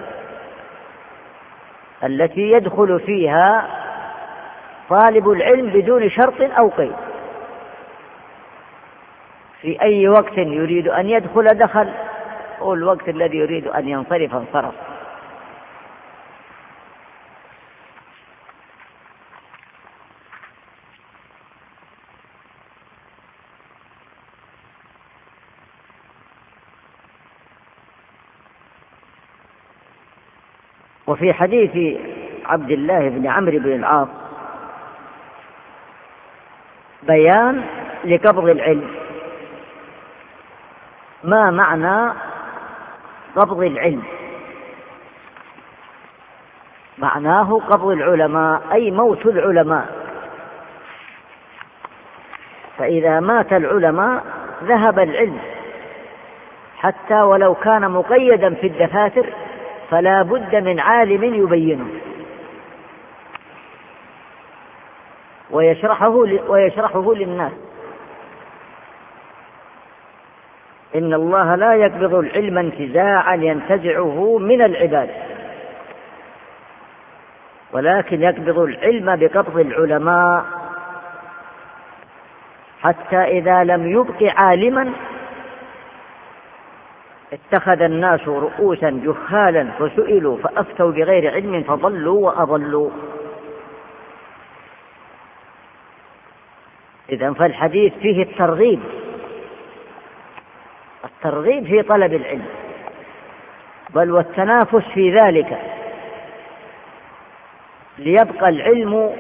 التي يدخل فيها طالب العلم بدون شرط أو قيد، في أي وقت يريد أن يدخل دخل، والوقت الذي يريد أن ينصرف انصرف. وفي حديث عبد الله بن عمرو بن العاص بيان لقبض العلم. ما معنى قبض العلم؟ معناه قبض العلماء أي موت العلماء، فإذا مات العلماء ذهب العلم، حتى ولو كان مقيدا في الدفاتر فلا بد من عالم يبينه ويشرحه للناس. إن الله لا يقبض العلم انتزاعا ينتزعه من العباد، ولكن يقبض العلم بقبض العلماء، حتى إذا لم يبق عالما اتخذ الناس رؤوسا جهالا فسئلوا فأفتوا بغير علم فضلوا وأضلوا. إذن فالحديث فيه الترغيب في طلب العلم، بل والتنافس في ذلك، ليبقى العلم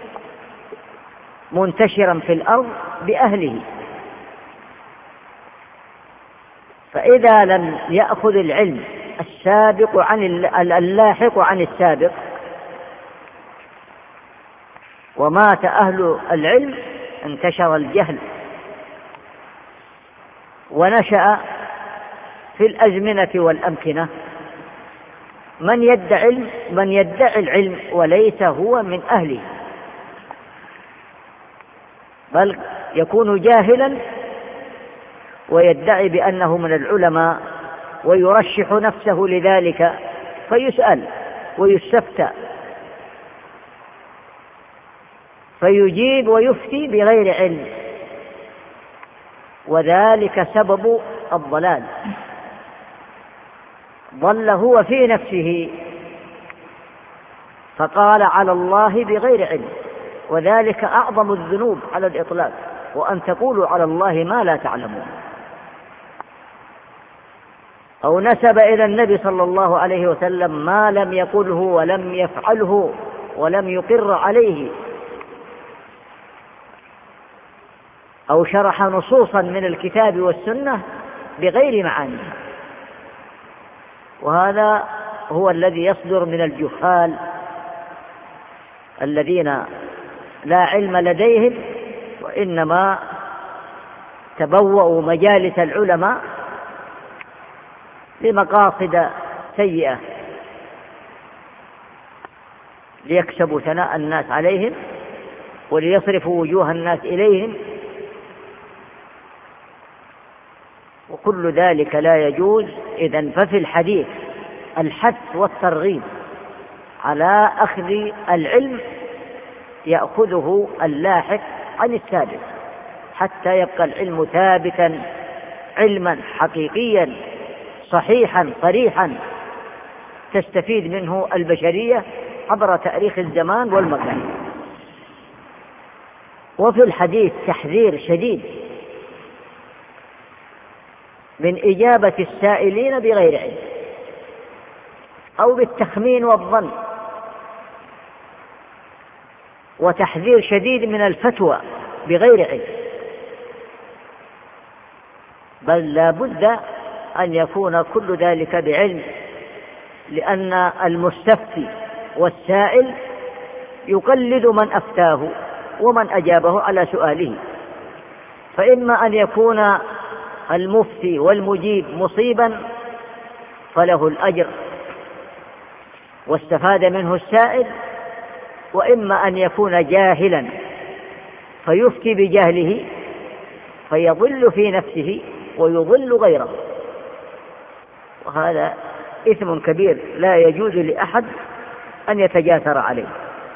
منتشرا في الأرض بأهله. فإذا لم يأخذ العلم السابق عن اللاحق عن السابق ومات أهل العلم انتشر الجهل، ونشأ في الأزمنة والأمكنة من يدعي العلم وليس هو من أهله، بل يكون جاهلا ويدعي بأنه من العلماء ويرشح نفسه لذلك، فيسأل ويستفتى فيجيب ويفتي بغير علم، وذلك سبب الضلال. ضل هو في نفسه فقال على الله بغير علم، وذلك أعظم الذنوب على الإطلاق، وأن تقولوا على الله ما لا تعلمون. أو نسب إلى النبي صلى الله عليه وسلم ما لم يقله ولم يفعله ولم يقر عليه، أو شرح نصوصا من الكتاب والسنة بغير معانيها، وهذا هو الذي يصدر من الجهال الذين لا علم لديهم، وإنما تبوأوا مجالس العلماء لمقاصد سيئة، ليكسبوا ثناء الناس عليهم وليصرفوا وجوه الناس إليهم، وكل ذلك لا يجوز. إذن ففي الحديث الحث والترغيب على أخذ العلم يأخذه اللاحق عن السابق، حتى يبقى العلم ثابتا علما حقيقيا صحيحا صريحا تستفيد منه البشرية عبر تاريخ الزمان والمكان. وفي الحديث تحذير شديد من إجابة السائلين بغير علم أو بالتخمين والظن، وتحذير شديد من الفتوى بغير علم، بل لا بد أن يكون كل ذلك بعلم، لأن المستفتي والسائل يقلد من أفتاه ومن أجابه على سؤاله، فإما أن يكون المفتي والمجيب مصيبا فله الأجر واستفاد منه السائل، وإما أن يكون جاهلا فيفتي بجهله فيضل في نفسه ويضل غيره، وهذا إثم كبير لا يجوز لأحد أن يتجاثر عليه.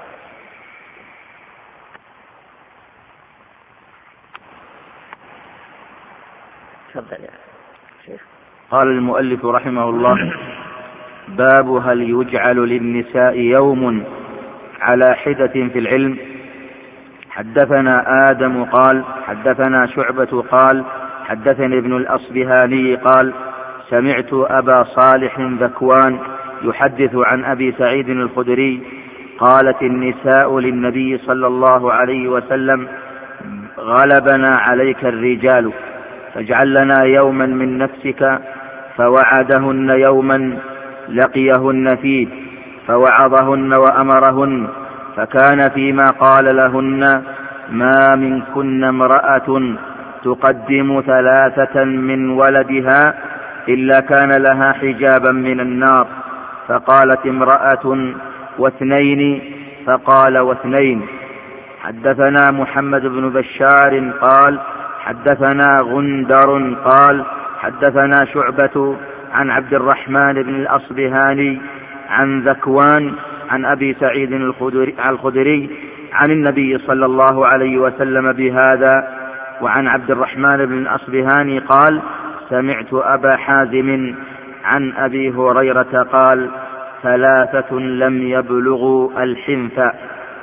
تفضل يا شيخ. قال المؤلف رحمه الله: باب هل يجعل للنساء يوم على حدة في العلم. حدثنا آدم قال حدثنا شعبة قال حدثني ابن الأصبهاني قال سمعت أبا صالح ذكوان يحدث عن أبي سعيد الخدري قالت النساء للنبي صلى الله عليه وسلم: غلبنا عليك الرجال فاجعل لنا يوما من نفسك، فوعدهن يوما لقيهن فيه فوعظهن وأمرهن، فكان فيما قال لهن: ما منكن امرأة تقدم 3 من ولدها إلا كان لها حجابا من النار. فقالت امرأة: 2، فقال: 2. حدثنا محمد بن بشار قال حدثنا غندر قال حدثنا شعبة عن عبد الرحمن بن الأصبهاني عن ذكوان عن أبي سعيد الخدري عن النبي صلى الله عليه وسلم بهذا. وعن عبد الرحمن بن الأصبهاني قال سمعت أبا حازم عن أبي هريرة قال: 3 لم يبلغوا الحنث.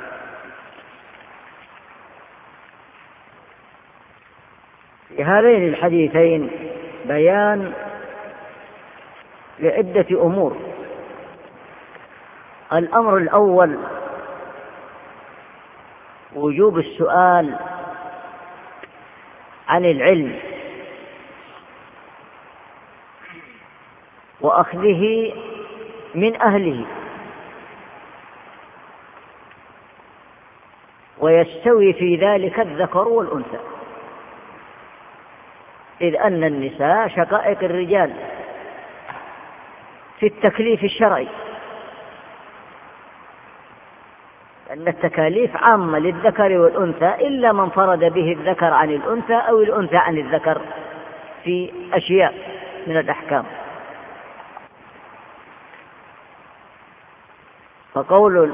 في هذين الحديثين بيان لعدة أمور. الأمر الأول وجوب السؤال عن العلم وأخذه من أهله، ويستوي في ذلك الذكر والأنثى، إذ أن النساء شقائق الرجال في التكليف الشرعي، أن التكاليف عامة للذكر والأنثى إلا من فرد به الذكر عن الأنثى أو الأنثى عن الذكر في أشياء من الأحكام. فقول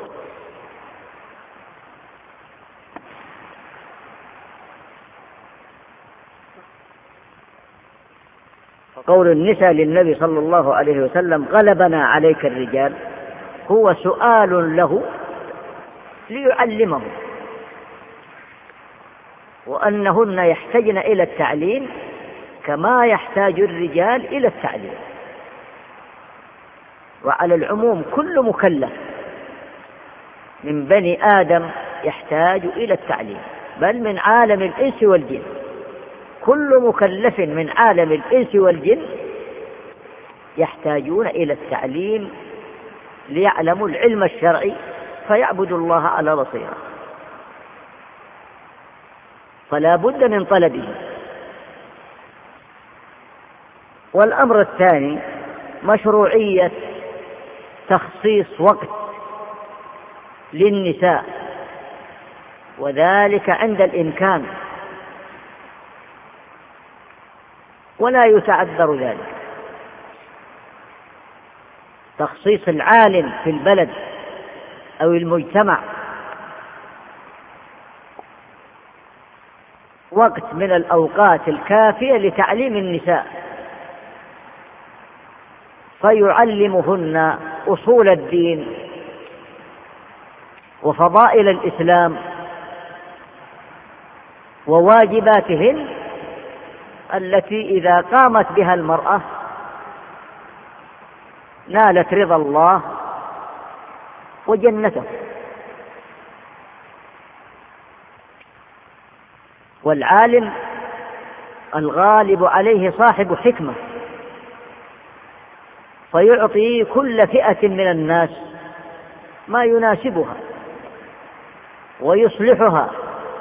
النساء للنبي صلى الله عليه وسلم: غلبنا عليك الرجال، هو سؤال له ليعلمه، وأنهن يحتاجن إلى التعليم كما يحتاج الرجال إلى التعليم. وعلى العموم كل مكلف من بني آدم يحتاج إلى التعليم، بل من عالم الإنس والجن، كل مكلف من عالم الإنس والجن يحتاجون إلى التعليم ليعلموا العلم الشرعي فيعبدوا الله على بصيرة، فلا بد من طلبه. والأمر الثاني مشروعية تخصيص وقت للنساء، وذلك عند الإمكان، ولا يتعذر ذلك. تخصيص العالم في البلد أو المجتمع وقت من الأوقات الكافية لتعليم النساء، فيعلمهن أصول الدين وفضائل الإسلام وواجباتهن التي إذا قامت بها المرأة نالت رضا الله وجنته. والعالم الغالب عليه صاحب حكمة، فيعطي كل فئة من الناس ما يناسبها ويصلحها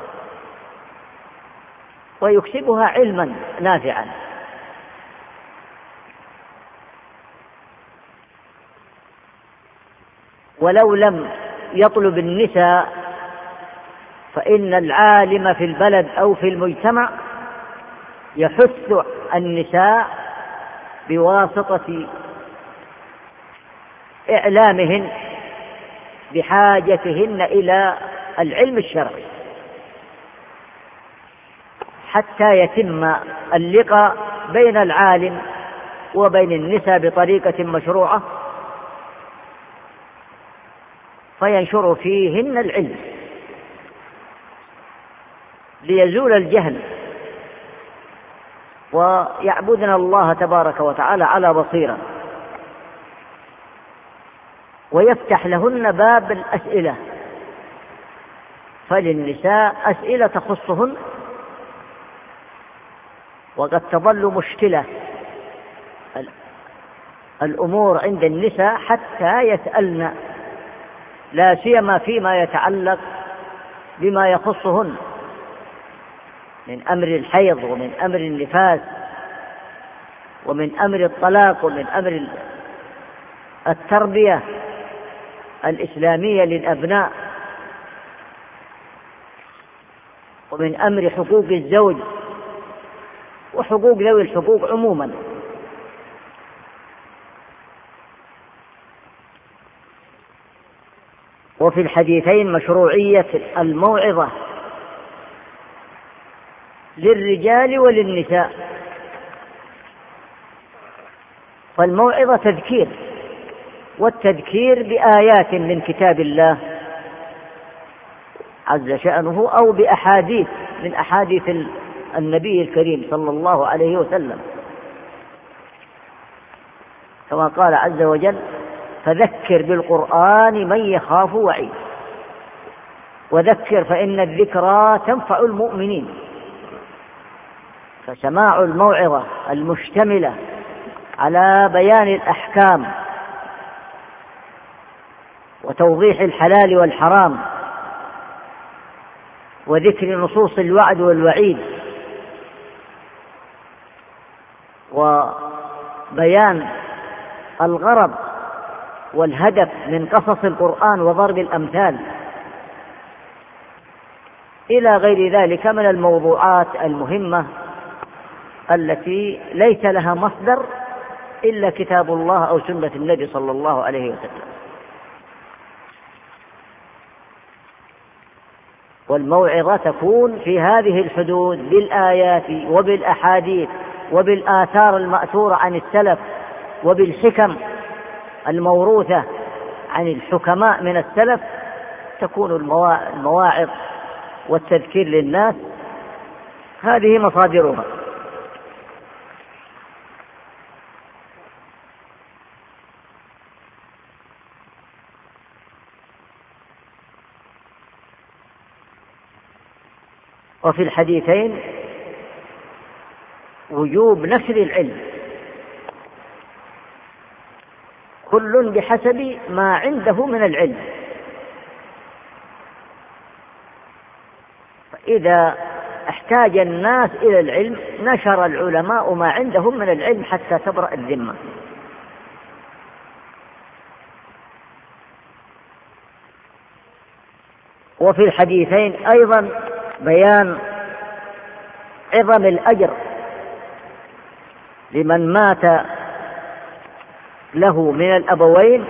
ويكسبها علما نافعا. ولو لم يطلب النساء فإن العالم في البلد أو في المجتمع يحث النساء بواسطة إعلامهن بحاجتهن إلى العلم الشرعي حتى يتم اللقاء بين العالم وبين النساء بطريقة مشروعة فينشر فيهن العلم ليزول الجهل ويعبدن الله تبارك وتعالى على بصيرة، ويفتح لهن باب الأسئلة، فللنساء أسئلة تخصهن، وقد تظل مشكلة الأمور عند النساء حتى يسألن، لا سيما فيما يتعلق بما يخصهن من أمر الحيض ومن أمر النفاس ومن أمر الطلاق ومن أمر التربية الإسلامية للأبناء ومن أمر حقوق الزوج وحقوق ذوي الحقوق عموما. وفي الحديثين مشروعية الموعظة للرجال وللنساء، فالموعظة تذكير، والتذكير بآيات من كتاب الله عز شأنه أو بأحاديث من أحاديث النبي الكريم صلى الله عليه وسلم، كما قال عز وجل: فذكر بالقرآن من يخاف وعيد، وذكر فإن الذكرى تنفع المؤمنين. فسماع الموعظة المشتملة على بيان الأحكام وتوضيح الحلال والحرام وذكر نصوص الوعد والوعيد وبيان الغرض والهدف من قصص القرآن وضرب الأمثال إلى غير ذلك من الموضوعات المهمة التي ليس لها مصدر إلا كتاب الله أو سنة النبي صلى الله عليه وسلم. والموعظة تكون في هذه الحدود بالآيات وبالأحاديث وبالآثار المأثورة عن السلف وبالحكم الموروثة عن الحكماء من السلف، تكون المواعظ والتذكير للناس هذه مصادرها. وفي الحديثين وجوب نشر العلم، كل بحسب ما عنده من العلم، فإذا احتاج الناس إلى العلم نشر العلماء ما عندهم من العلم حتى تبرأ الذمة. وفي الحديثين أيضا بيان عظم الأجر لمن مات له من الأبوين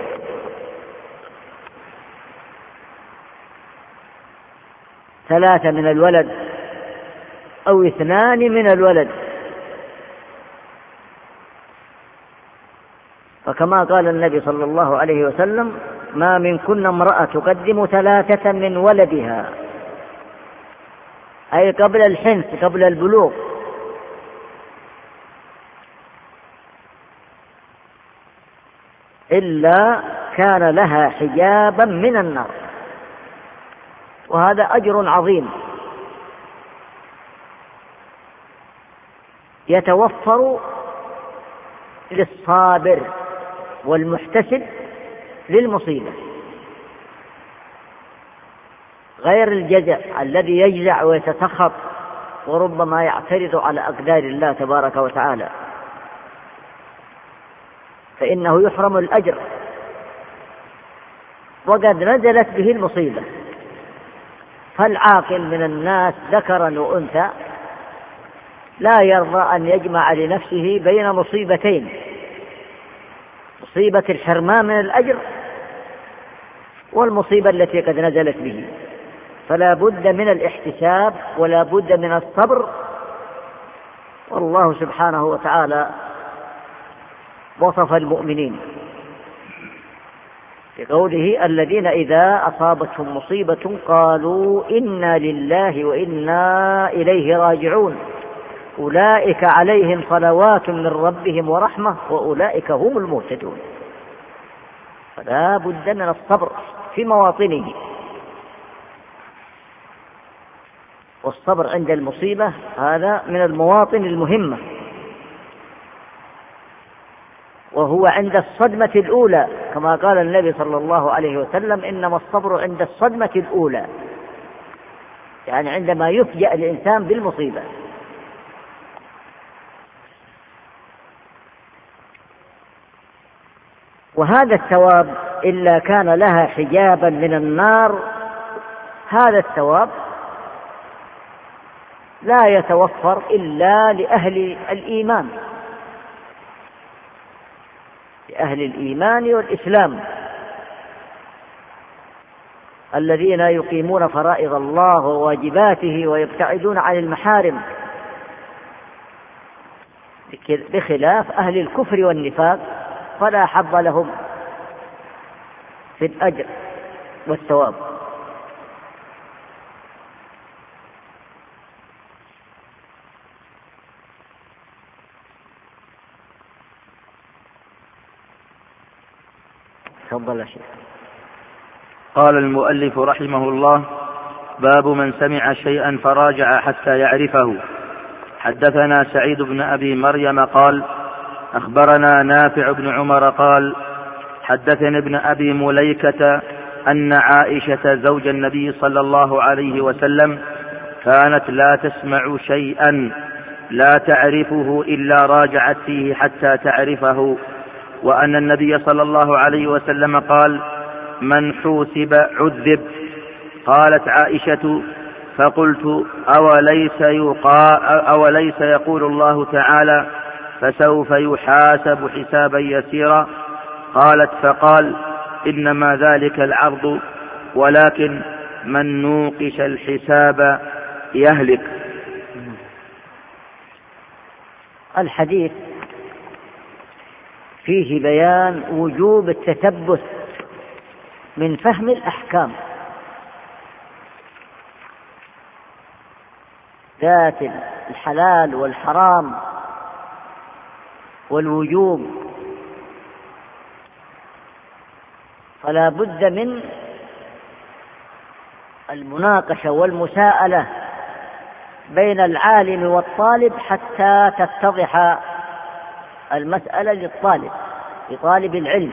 ثلاثة من الولد أو اثنان من الولد، فكما قال النبي صلى الله عليه وسلم: ما منكن امرأة تقدم ثلاثة من ولدها، أي قبل الحنث قبل البلوغ، إلا كان لها حجابا من النار، وهذا أجر عظيم. يتوفر للصابر والمحتسب للمصيبة، غير الجزع الذي يجزع ويتسخط وربما يعترض على أقدار الله تبارك وتعالى، فإنه يحرم الأجر وقد نزلت به المصيبة. فالعاقل من الناس ذكرا وأنثى لا يرضى أن يجمع لنفسه بين مصيبتين: مصيبة الحرمان من الأجر والمصيبة التي قد نزلت به، فلا بد من الاحتساب ولا بد من الصبر. والله سبحانه وتعالى وصف المؤمنين بقوله: الذين إذا أصابتهم مصيبة قالوا إنا لله وإنا إليه راجعون أولئك عليهم صلوات من ربهم ورحمة وأولئك هم المهتدون. فلا بد من الصبر في مواطنه، والصبر عند المصيبة هذا من المواطن المهمة، وهو عند الصدمة الأولى، كما قال النبي صلى الله عليه وسلم: إنما الصبر عند الصدمة الأولى، يعني عندما يفجأ الإنسان بالمصيبة. وهذا الثواب إلا كان لها حجابا من النار، هذا الثواب لا يتوفر إلا لأهل الإيمان، لأهل الإيمان والإسلام الذين يقيمون فرائض الله وواجباته ويبتعدون عن المحارم، بخلاف أهل الكفر والنفاق فلا حظ لهم في الأجر والثواب. تفضل يا شيخ. قال المؤلف رحمه الله: باب من سمع شيئا فراجع حتى يعرفه. حدثنا سعيد بن أبي مريم قال: أخبرنا نافع بن عمر قال: حدثني ابن أبي مليكة أن عائشة زوج النبي صلى الله عليه وسلم كانت لا تسمع شيئا لا تعرفه إلا راجعت فيه حتى تعرفه، وأن النبي صلى الله عليه وسلم قال: من حوسب عذب. قالت عائشة: فقلت: أوليس يقول الله تعالى: فسوف يحاسب حسابا يسيرا؟ قالت: فقال: إنما ذلك العرض، ولكن من نوقش الحساب يهلك. الحديث فيه بيان وجوب التثبت من فهم الأحكام ذات الحلال والحرام والوجوب، فلا بد من المناقشة والمساءلة بين العالم والطالب حتى تتضح المسألة لطالب العلم.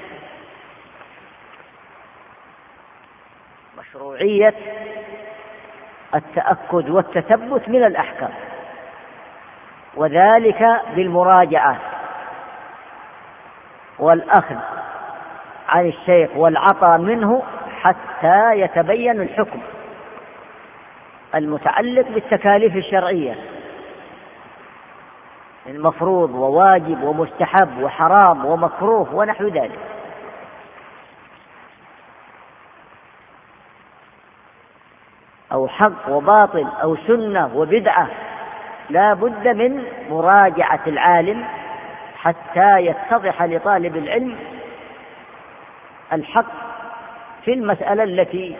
مشروعية التأكد والتثبت من الأحكام، وذلك بالمراجعة والأخذ عن الشيخ والعطاء منه حتى يتبين الحكم المتعلق بالتكاليف الشرعية، المفروض وواجب ومستحب وحرام ومكروه ونحو ذلك. أو حق وباطل أو سنة وبدعة، لا بد من مراجعة العالم حتى يتضح لطالب العلم الحق في المسألة التي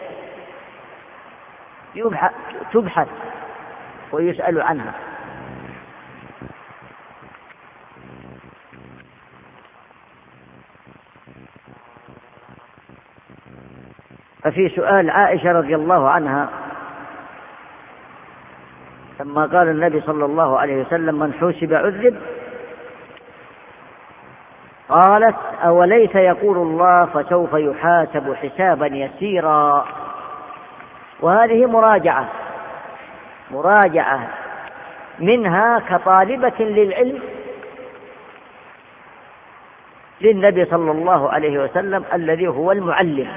تبحث ويسأل عنها. ففي سؤال عائشة رضي الله عنها لما قال النبي صلى الله عليه وسلم من حوسب عذب، قالت أوليس يقول الله فسوف يحاسب حسابا يسيرا. وهذه مراجعة منها كطالبة للعلم للنبي صلى الله عليه وسلم الذي هو المعلم.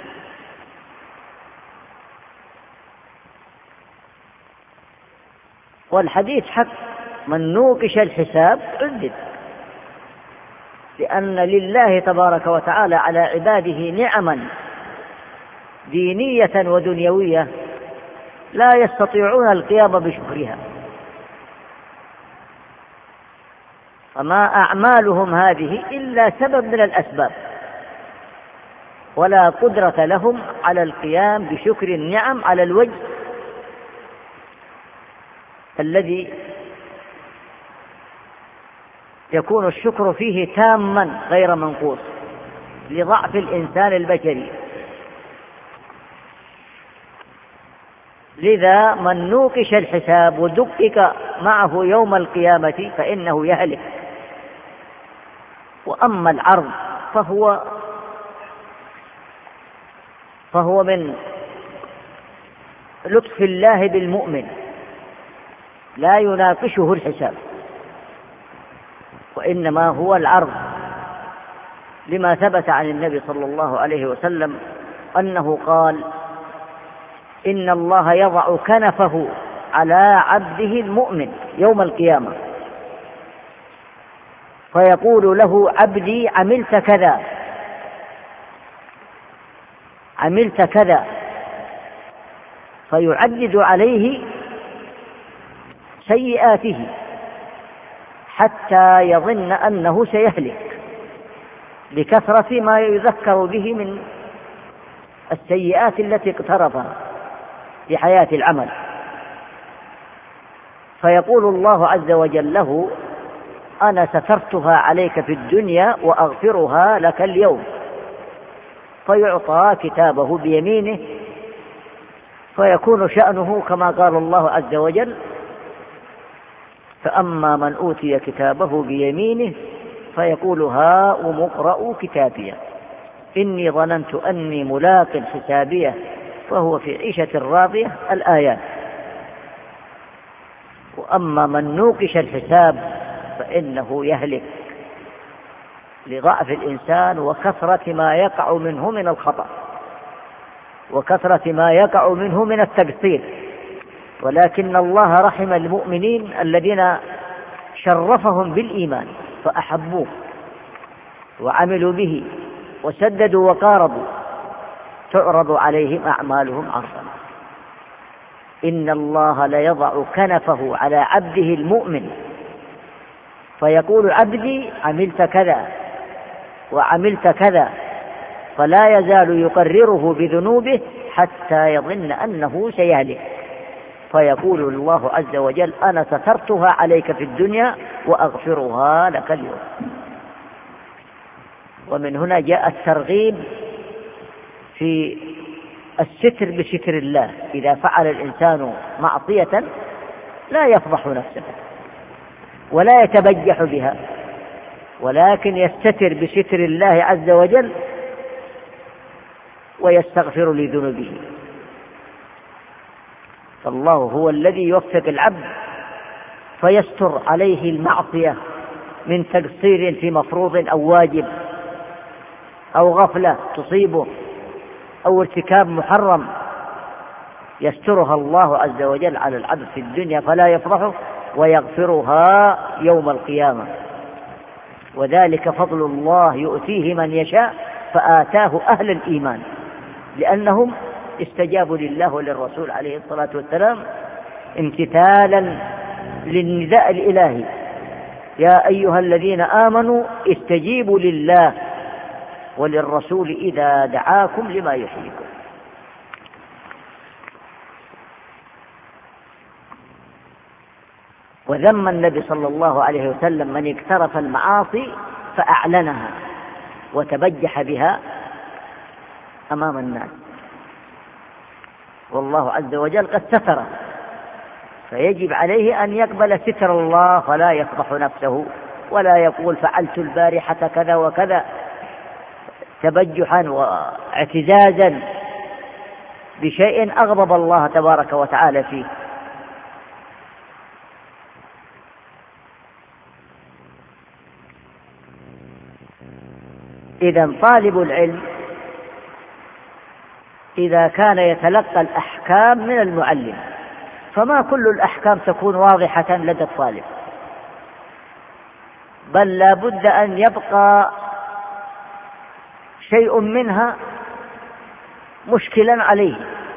والحديث حق، من نوقش الحساب عذب، لأن لله تبارك وتعالى على عباده نعما دينية ودنيوية لا يستطيعون القيام بشكرها، فما أعمالهم هذه إلا سبب من الأسباب، ولا قدرة لهم على القيام بشكر النعم على الوجه الذي يكون الشكر فيه تاما غير منقوص لضعف الإنسان البشري. لذا من نوقش الحساب ودقق معه يوم القيامة فإنه يهلك. وأما العرض فهو من لطف الله بالمؤمن، لا يناقشه الحساب، وإنما هو العرض، لما ثبت عن النبي صلى الله عليه وسلم أنه قال إن الله يضع كنفه على عبده المؤمن يوم القيامة فيقول له عبدي عملت كذا، فيعدد عليه سيئاته حتى يظن أنه سيهلك بكثرة ما يذكر به من السيئات التي اقترفها في حياة العمل. فيقول الله عز وجل له أنا سترتها عليك في الدنيا وأغفرها لك اليوم، فيعطى كتابه بيمينه فيكون شأنه كما قال الله عز وجل فأما من أوتي كتابه بيمينه فيقول هاؤم اقرءوا كتابيه إني ظننت أني ملاق حسابيه فهو في عيشة راضية، الآيات. وأما من نوقش الحساب فإنه يهلك لضعف الإنسان وكثرة ما يقع منه من الخطأ وكثرة ما يقع منه من التقصير. ولكن الله رحم المؤمنين الذين شرفهم بالإيمان فأحبوه وعملوا به وسددوا وقاربوا، تعرض عليهم أعمالهم عرضا. إن الله ليضع كنفه على عبده المؤمن فيقول عبدي عملت كذا وعملت كذا، فلا يزال يقرره بذنوبه حتى يظن أنه سيهلك، فيقول الله عز وجل أنا سترتها عليك في الدنيا وأغفرها لك اليوم. ومن هنا جاء الترغيب في الستر بستر الله. إذا فعل الإنسان معصية لا يفضح نفسه ولا يتبجح بها، ولكن يستتر بستر الله عز وجل ويستغفر لذنوبه. فالله هو الذي يوفق العبد فيستر عليه المعصية من تقصير في مفروض أو واجب أو غفلة تصيبه أو ارتكاب محرم، يسترها الله عز وجل على العبد في الدنيا فلا يفضحه ويغفرها يوم القيامة. وذلك فضل الله يؤتيه من يشاء، فآتاه أهل الإيمان لأنهم استجابوا لله وللرسول عليه الصلاة والسلام امتثالا للنداء الإلهي يا أيها الذين آمنوا استجيبوا لله وللرسول إذا دعاكم لما يحييكم. وذم النبي صلى الله عليه وسلم من اقترف المعاصي فأعلنها وتبجح بها أمام الناس، والله عز وجل قد ستر فيجب عليه أن يقبل ستر الله، فلا يفضح نفسه ولا يقول فعلت البارحة كذا وكذا تبجحا واعتزازا بشيء أغضب الله تبارك وتعالى فيه. إذن طالب العلم إذا كان يتلقى الأحكام من المعلم، فما كل الأحكام تكون واضحة لدى الطالب، بل لا بد أن يبقى شيء منها مشكلا عليه.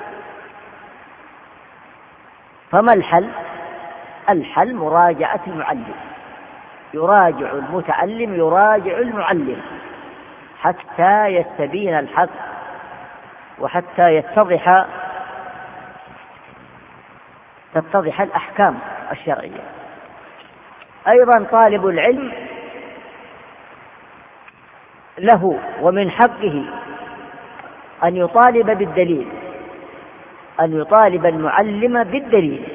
فما الحل؟ الحل مراجعة المعلم، يراجع المتعلم يراجع المعلم حتى يستبين الحق وحتى تتضح الأحكام الشرعية. أيضا طالب العلم له ومن حقه أن يطالب بالدليل، أن يطالب المعلم بالدليل،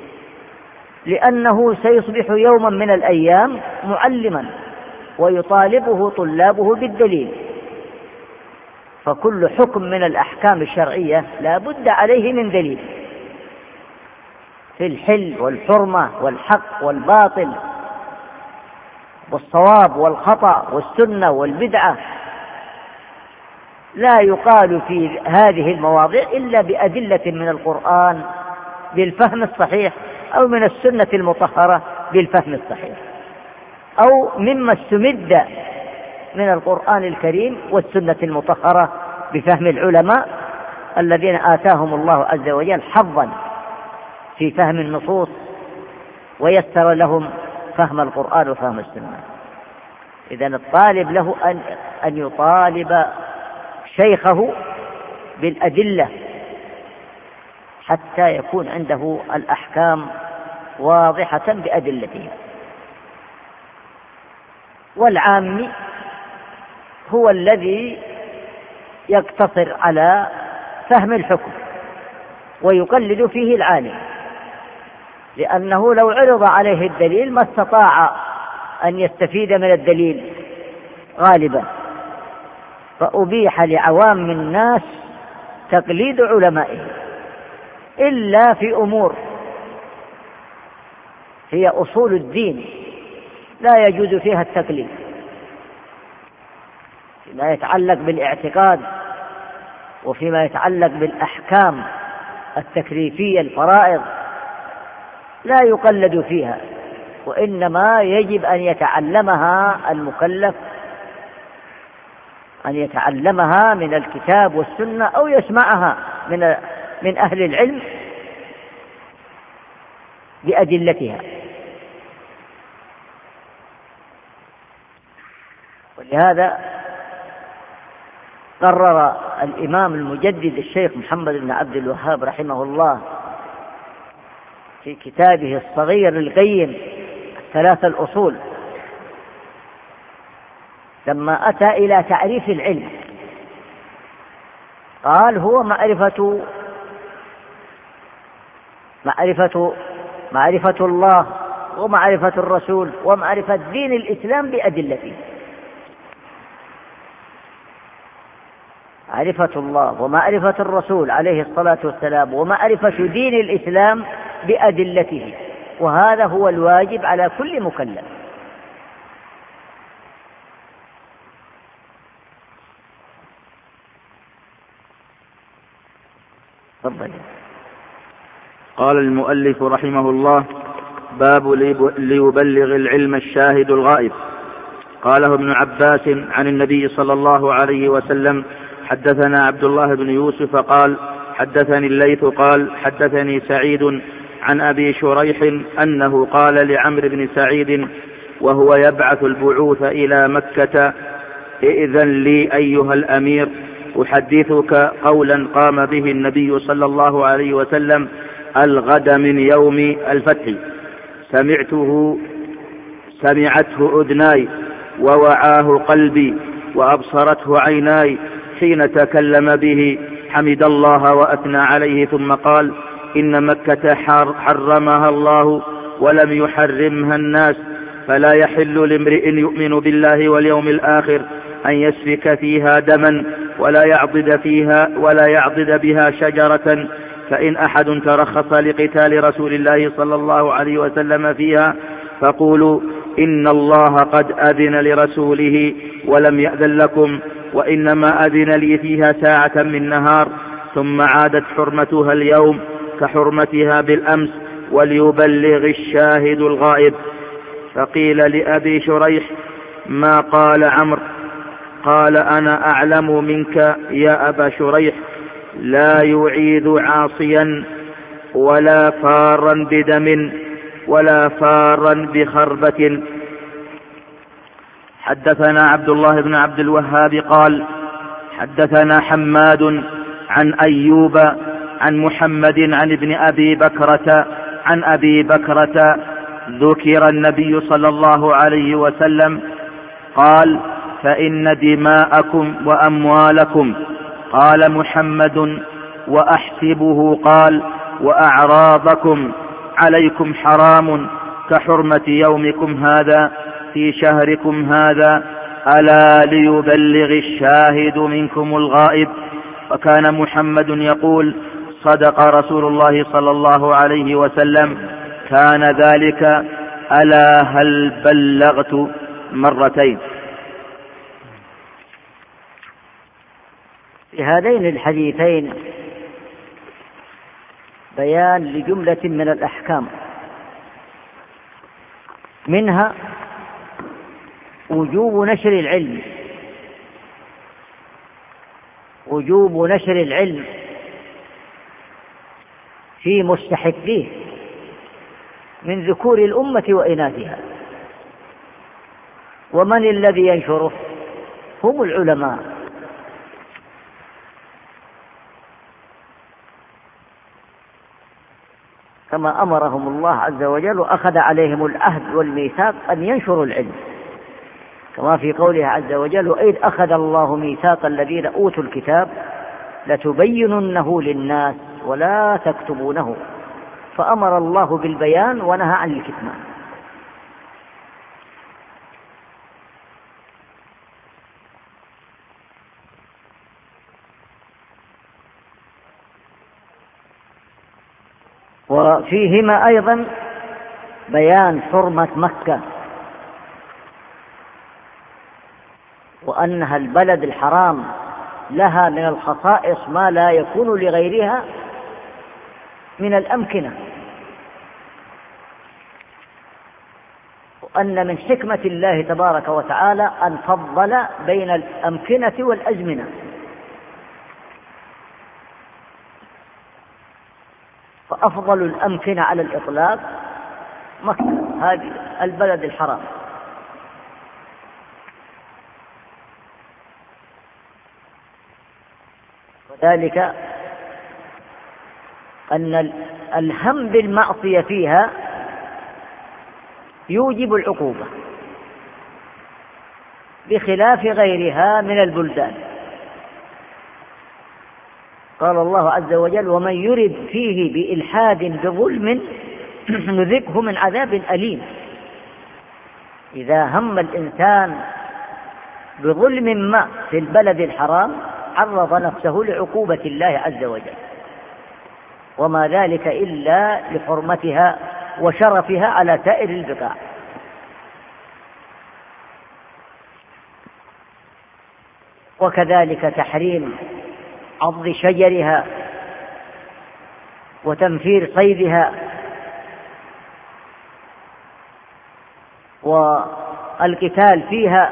لأنه سيصبح يوما من الأيام معلما ويطالبه طلابه بالدليل. فكل حكم من الأحكام الشرعية لا بد عليه من دليل في الحل والحرمة والحق والباطل والصواب والخطأ والسنة والبدعة. لا يقال في هذه المواضيع إلا بأدلة من القرآن بالفهم الصحيح، أو من السنة المطهرة بالفهم الصحيح، أو مما استمد من القرآن الكريم والسنة المطهرة بفهم العلماء الذين آتاهم الله عز وجل حظا في فهم النصوص ويسر لهم فهم القرآن وفهم السنة. إذن الطالب له أن يطالب شيخه بالأدلة حتى يكون عنده الأحكام واضحة بأدلتها. والعام هو الذي يقتصر على فهم الحكم ويقلد فيه العالم، لأنه لو عرض عليه الدليل ما استطاع أن يستفيد من الدليل غالبا، فأبيح لعوام الناس تقليد علمائه إلا في أمور هي أصول الدين لا يجوز فيها التقليد، فيما يتعلق بالاعتقاد وفيما يتعلق بالأحكام التكليفية الفرائض لا يقلد فيها، وإنما يجب أن يتعلمها المكلف، أن يتعلمها من الكتاب والسنة أو يسمعها من أهل العلم بأدلتها. ولهذا قرر الإمام المجدد الشيخ محمد بن عبد الوهاب رحمه الله في كتابه الصغير القيم 3 الأصول، لما أتى إلى تعريف العلم قال هو معرفة الله ومعرفة الرسول ومعرفة دين الإسلام بأدلته. معرفة الله ومعرفة الرسول عليه الصلاة والسلام ومعرفة دين الإسلام بأدلته، وهذا هو الواجب على كل مكلف. تفضل. قال المؤلف رحمه الله: باب ليبلغ العلم الشاهد الغائب. قاله ابن عباس عن النبي صلى الله عليه وسلم: حدثنا عبد الله بن يوسف قال حدثني الليث قال حدثني سعيد عن أبي شريح أنه قال لعمرو بن سعيد وهو يبعث البعوث إلى مكة: ائذن لي أيها الأمير أحدثك قولا قام به النبي صلى الله عليه وسلم الغد من يوم الفتح، سمعته أذناي ووعاه قلبي وأبصرته عيناي حين تكلم به، حمد الله وأثنى عليه ثم قال: إن مكة حرمها الله ولم يحرمها الناس، فلا يحل لامرئ يؤمن بالله واليوم الآخر أن يسفك فيها دما ولا يعضد بها شجرة. فإن أحد ترخص لقتال رسول الله صلى الله عليه وسلم فيها فقولوا إن الله قد أذن لرسوله ولم يأذن لكم، وإنما أذن لي فيها ساعة من نهار، ثم عادت حرمتها اليوم كحرمتها بالأمس، وليبلغ الشاهد الغائب. فقيل لأبي شريح: ما قال عمرو؟ قال: أنا أعلم منك يا أبا شريح، لا يعيد عاصيا ولا فارا بدم ولا فارا بخربة. حدثنا عبد الله بن عبد الوهاب قال: حدثنا حماد عن أيوب عن محمد عن ابن أبي بكرة عن أبي بكرة ذكر النبي صلى الله عليه وسلم قال: فإن دماءكم وأموالكم. قال محمد: وأحسبه قال: وأعراضكم عليكم حرام كحرمة يومكم هذا في شهركم هذا، ألا ليبلغ الشاهد منكم الغائب. وكان محمد يقول: صدق رسول الله صلى الله عليه وسلم، كان ذلك ألا هل بلغت مرتين. في هذين الحديثين بيان لجملة من الأحكام، منها وجوب نشر العلم في مستحقيه من ذكور الأمة وإناثها. ومن الذي ينشره؟ هم العلماء. كما أمرهم الله عز وجل وأخذ عليهم العهد والميثاق أن ينشروا العلم، كما في قوله عز وجل: وإذ أخذ الله ميثاق الذين أوتوا الكتاب لتبيننه للناس ولا تكتبونه، فأمر الله بالبيان ونهى عن الكتمان. وفيهما أيضا بيان حرمة مكة، وأنها البلد الحرام لها من الخصائص ما لا يكون لغيرها من الأمكنة، وأن من حكمة الله تبارك وتعالى أن فضل بين الأمكنة والأزمنة. فأفضل الأمكنة على الإطلاق مكة، هذه البلد الحرام. وذلك أن الهم بالمعصية فيها يوجب العقوبة بخلاف غيرها من البلدان. قال الله عز وجل: ومن يرد فيه بإلحاد بظلم نذقه من عذاب أليم. إذا هم الإنسان بظلم ما في البلد الحرام عرض نفسه لعقوبة الله عز وجل، وما ذلك إلا لحرمتها وشرفها على سائر البقاع. وكذلك تحريم عض شجرها وتنفير صيدها والقتال فيها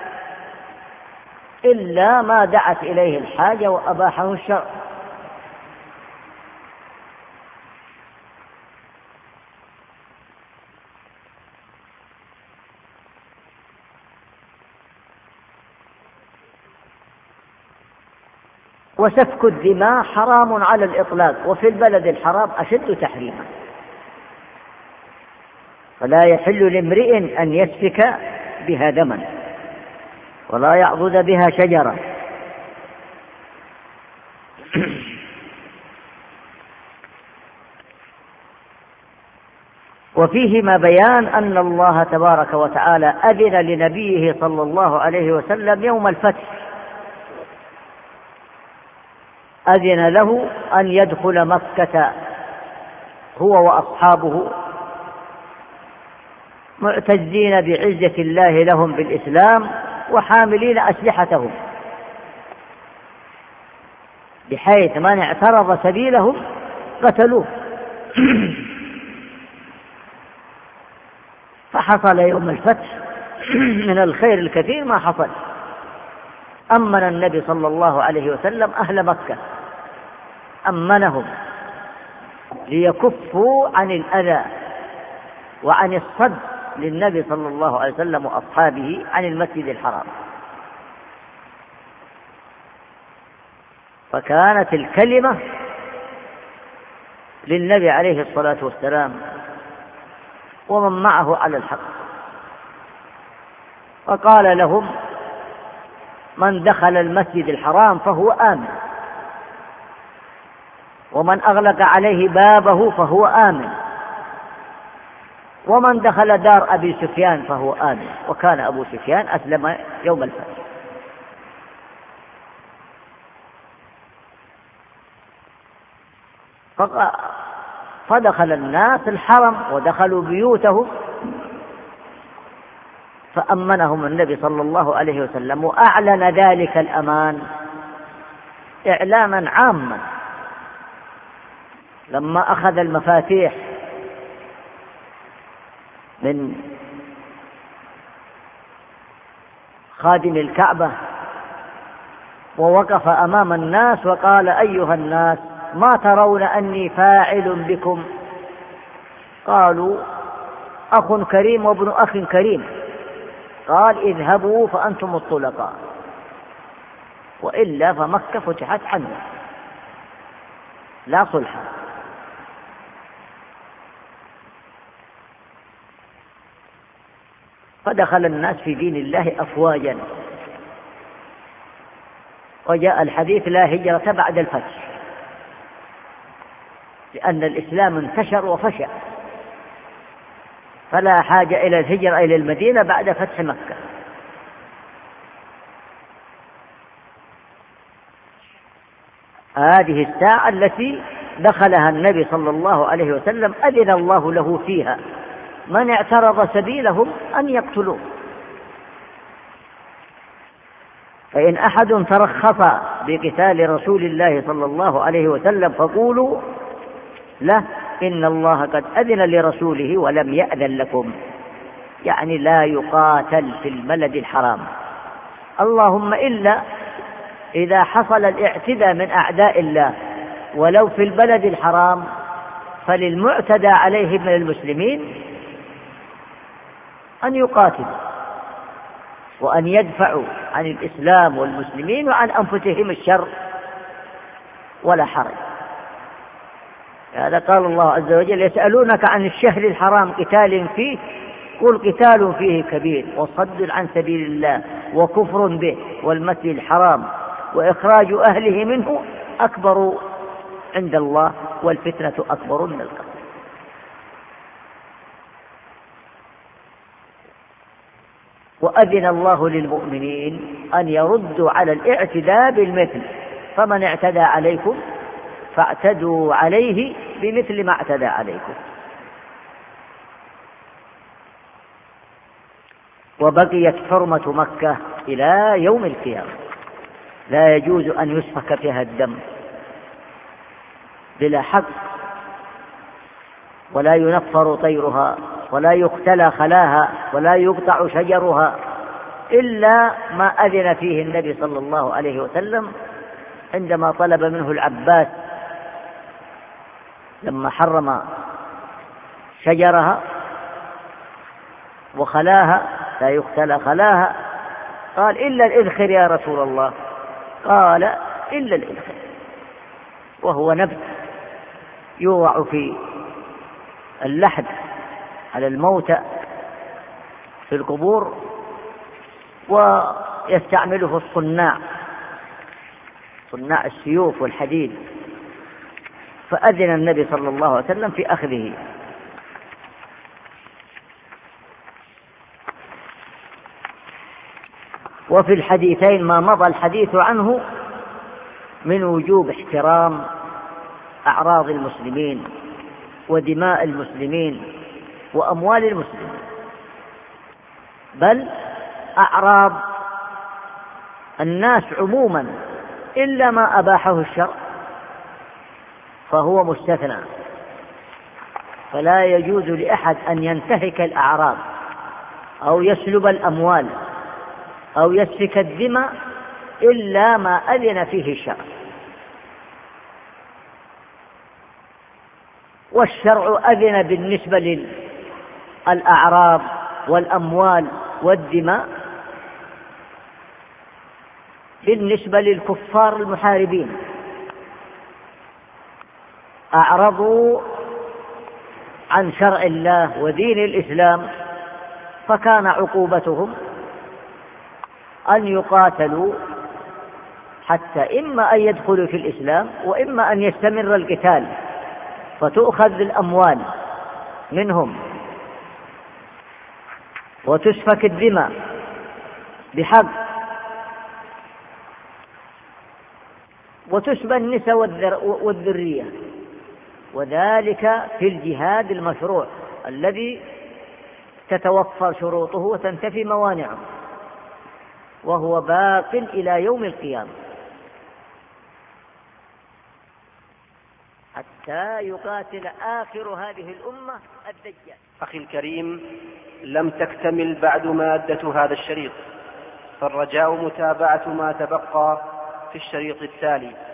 إلا ما دعت إليه الحاجة وأباحه الشرع. وسفك الدماء حرام على الإطلاق، وفي البلد الحرام أشد تحريما، فلا يحل لامرئ أن يسفك بها دما ولا يعضد بها شجرة. وفيهما بيان أن الله تبارك وتعالى أذن لنبيه صلى الله عليه وسلم يوم الفتح، أذن له أن يدخل مكة هو وأصحابه معتزين بعزة الله لهم بالإسلام وحاملين أسلحتهم، بحيث من اعترض سبيلهم قتلوه. فحصل يوم الفتح من الخير الكثير ما حصل. أمن النبي صلى الله عليه وسلم أهل مكة، أمنهم ليكفوا عن الأذى وعن الصد للنبي صلى الله عليه وسلم وأصحابه عن المسجد الحرام. فكانت الكلمة للنبي عليه الصلاة والسلام ومن معه على الحق. فقال لهم: من دخل المسجد الحرام فهو آمن، ومن أغلق عليه بابه فهو آمن، ومن دخل دار أبي سفيان فهو آمن. وكان أبو سفيان أسلم يوم الفتح. فدخل الناس الحرم ودخلوا بيوتهم، فأمنهم النبي صلى الله عليه وسلم، وأعلن ذلك الأمان إعلاما عاما لما أخذ المفاتيح من خادم الكعبة ووقف أمام الناس وقال: أيها الناس، ما ترون أني فاعل بكم؟ قالوا: أخ كريم وابن أخ كريم. قال: اذهبوا فأنتم الطلقاء، وإلا فمكة فتحت عنه لا صلح. فدخل الناس في دين الله أفواجا، وجاء الحديث: لا هجرة بعد الفتح، لأن الإسلام انتشر وفشى، فلا حاجة إلى الهجرة إلى المدينة بعد فتح مكة. هذه الساعة التي دخلها النبي صلى الله عليه وسلم أذن الله له فيها من اعترض سبيلهم أن يقتلوه. فإن أحد ترخص بقتال رسول الله صلى الله عليه وسلم فقولوا له: إن الله قد أذن لرسوله ولم يأذن لكم، يعني لا يقاتل في البلد الحرام، اللهم إلا إذا حصل الاعتداء من أعداء الله ولو في البلد الحرام، فللمعتدى عليه من المسلمين أن يقاتلوا وأن يدفعوا عن الإسلام والمسلمين وعن أنفسهم الشر، ولا حرج. هذا قال الله عز وجل: يسألونك عن الشهر الحرام قتال فيه، قل قتال فيه كبير وصد عن سبيل الله وكفر به والمسجد الحرام وإخراج أهله منه أكبر عند الله والفتنة أكبر من القتل. وأذن الله للمؤمنين أن يردوا على الاعتداء بالمثل، فمن اعتدى عليكم فاعتدوا عليه بمثل ما اعتدى عليكم. وبقيت حرمة مكة إلى يوم القيامة، لا يجوز أن يسفك فيها الدم بلا حق، ولا ينفر طيرها، ولا يقتلى خلاها، ولا يقطع شجرها، إلا ما أذن فيه النبي صلى الله عليه وسلم عندما طلب منه العباس لما حرم شجرها وخلاها، لا يقتلى خلاها، قال: إلا الإذخر يا رسول الله. قال: إلا الإذخر، وهو نبت يوضع في اللحد على الموتى في القبور، ويستعمله الصناع، صناع السيوف والحديد. فأذن النبي صلى الله عليه وسلم في أخذه. وفي الحديثين ما مضى الحديث عنه من وجوب احترام أعراض المسلمين ودماء المسلمين وأموال المسلمين، بل أعراض الناس عموما إلا ما أباحه الشرع فهو مستثنى، فلا يجوز لأحد أن ينتهك الأعراض أو يسلب الأموال أو يسفك الدماء إلا ما أذن فيه الشرع. والشرع أذن بالنسبة للأعراض والأموال والدماء بالنسبة للكفار المحاربين، أعرضوا عن شرع الله ودين الإسلام فكان عقوبتهم أن يقاتلوا حتى إما أن يدخلوا في الإسلام وإما أن يستمر القتال فتؤخذ الأموال منهم وتسفك الدماء بحق وتسبى النساء والذرية، وذلك في الجهاد المشروع الذي تتوفر شروطه وتنتفي موانعه وهو باق إلى يوم القيامة حتى يقاتل آخر هذه الأمة الدجال. أخي الكريم، لم تكتمل بعد مادة هذا الشريط، فالرجاء متابعة ما تبقى في الشريط التالي.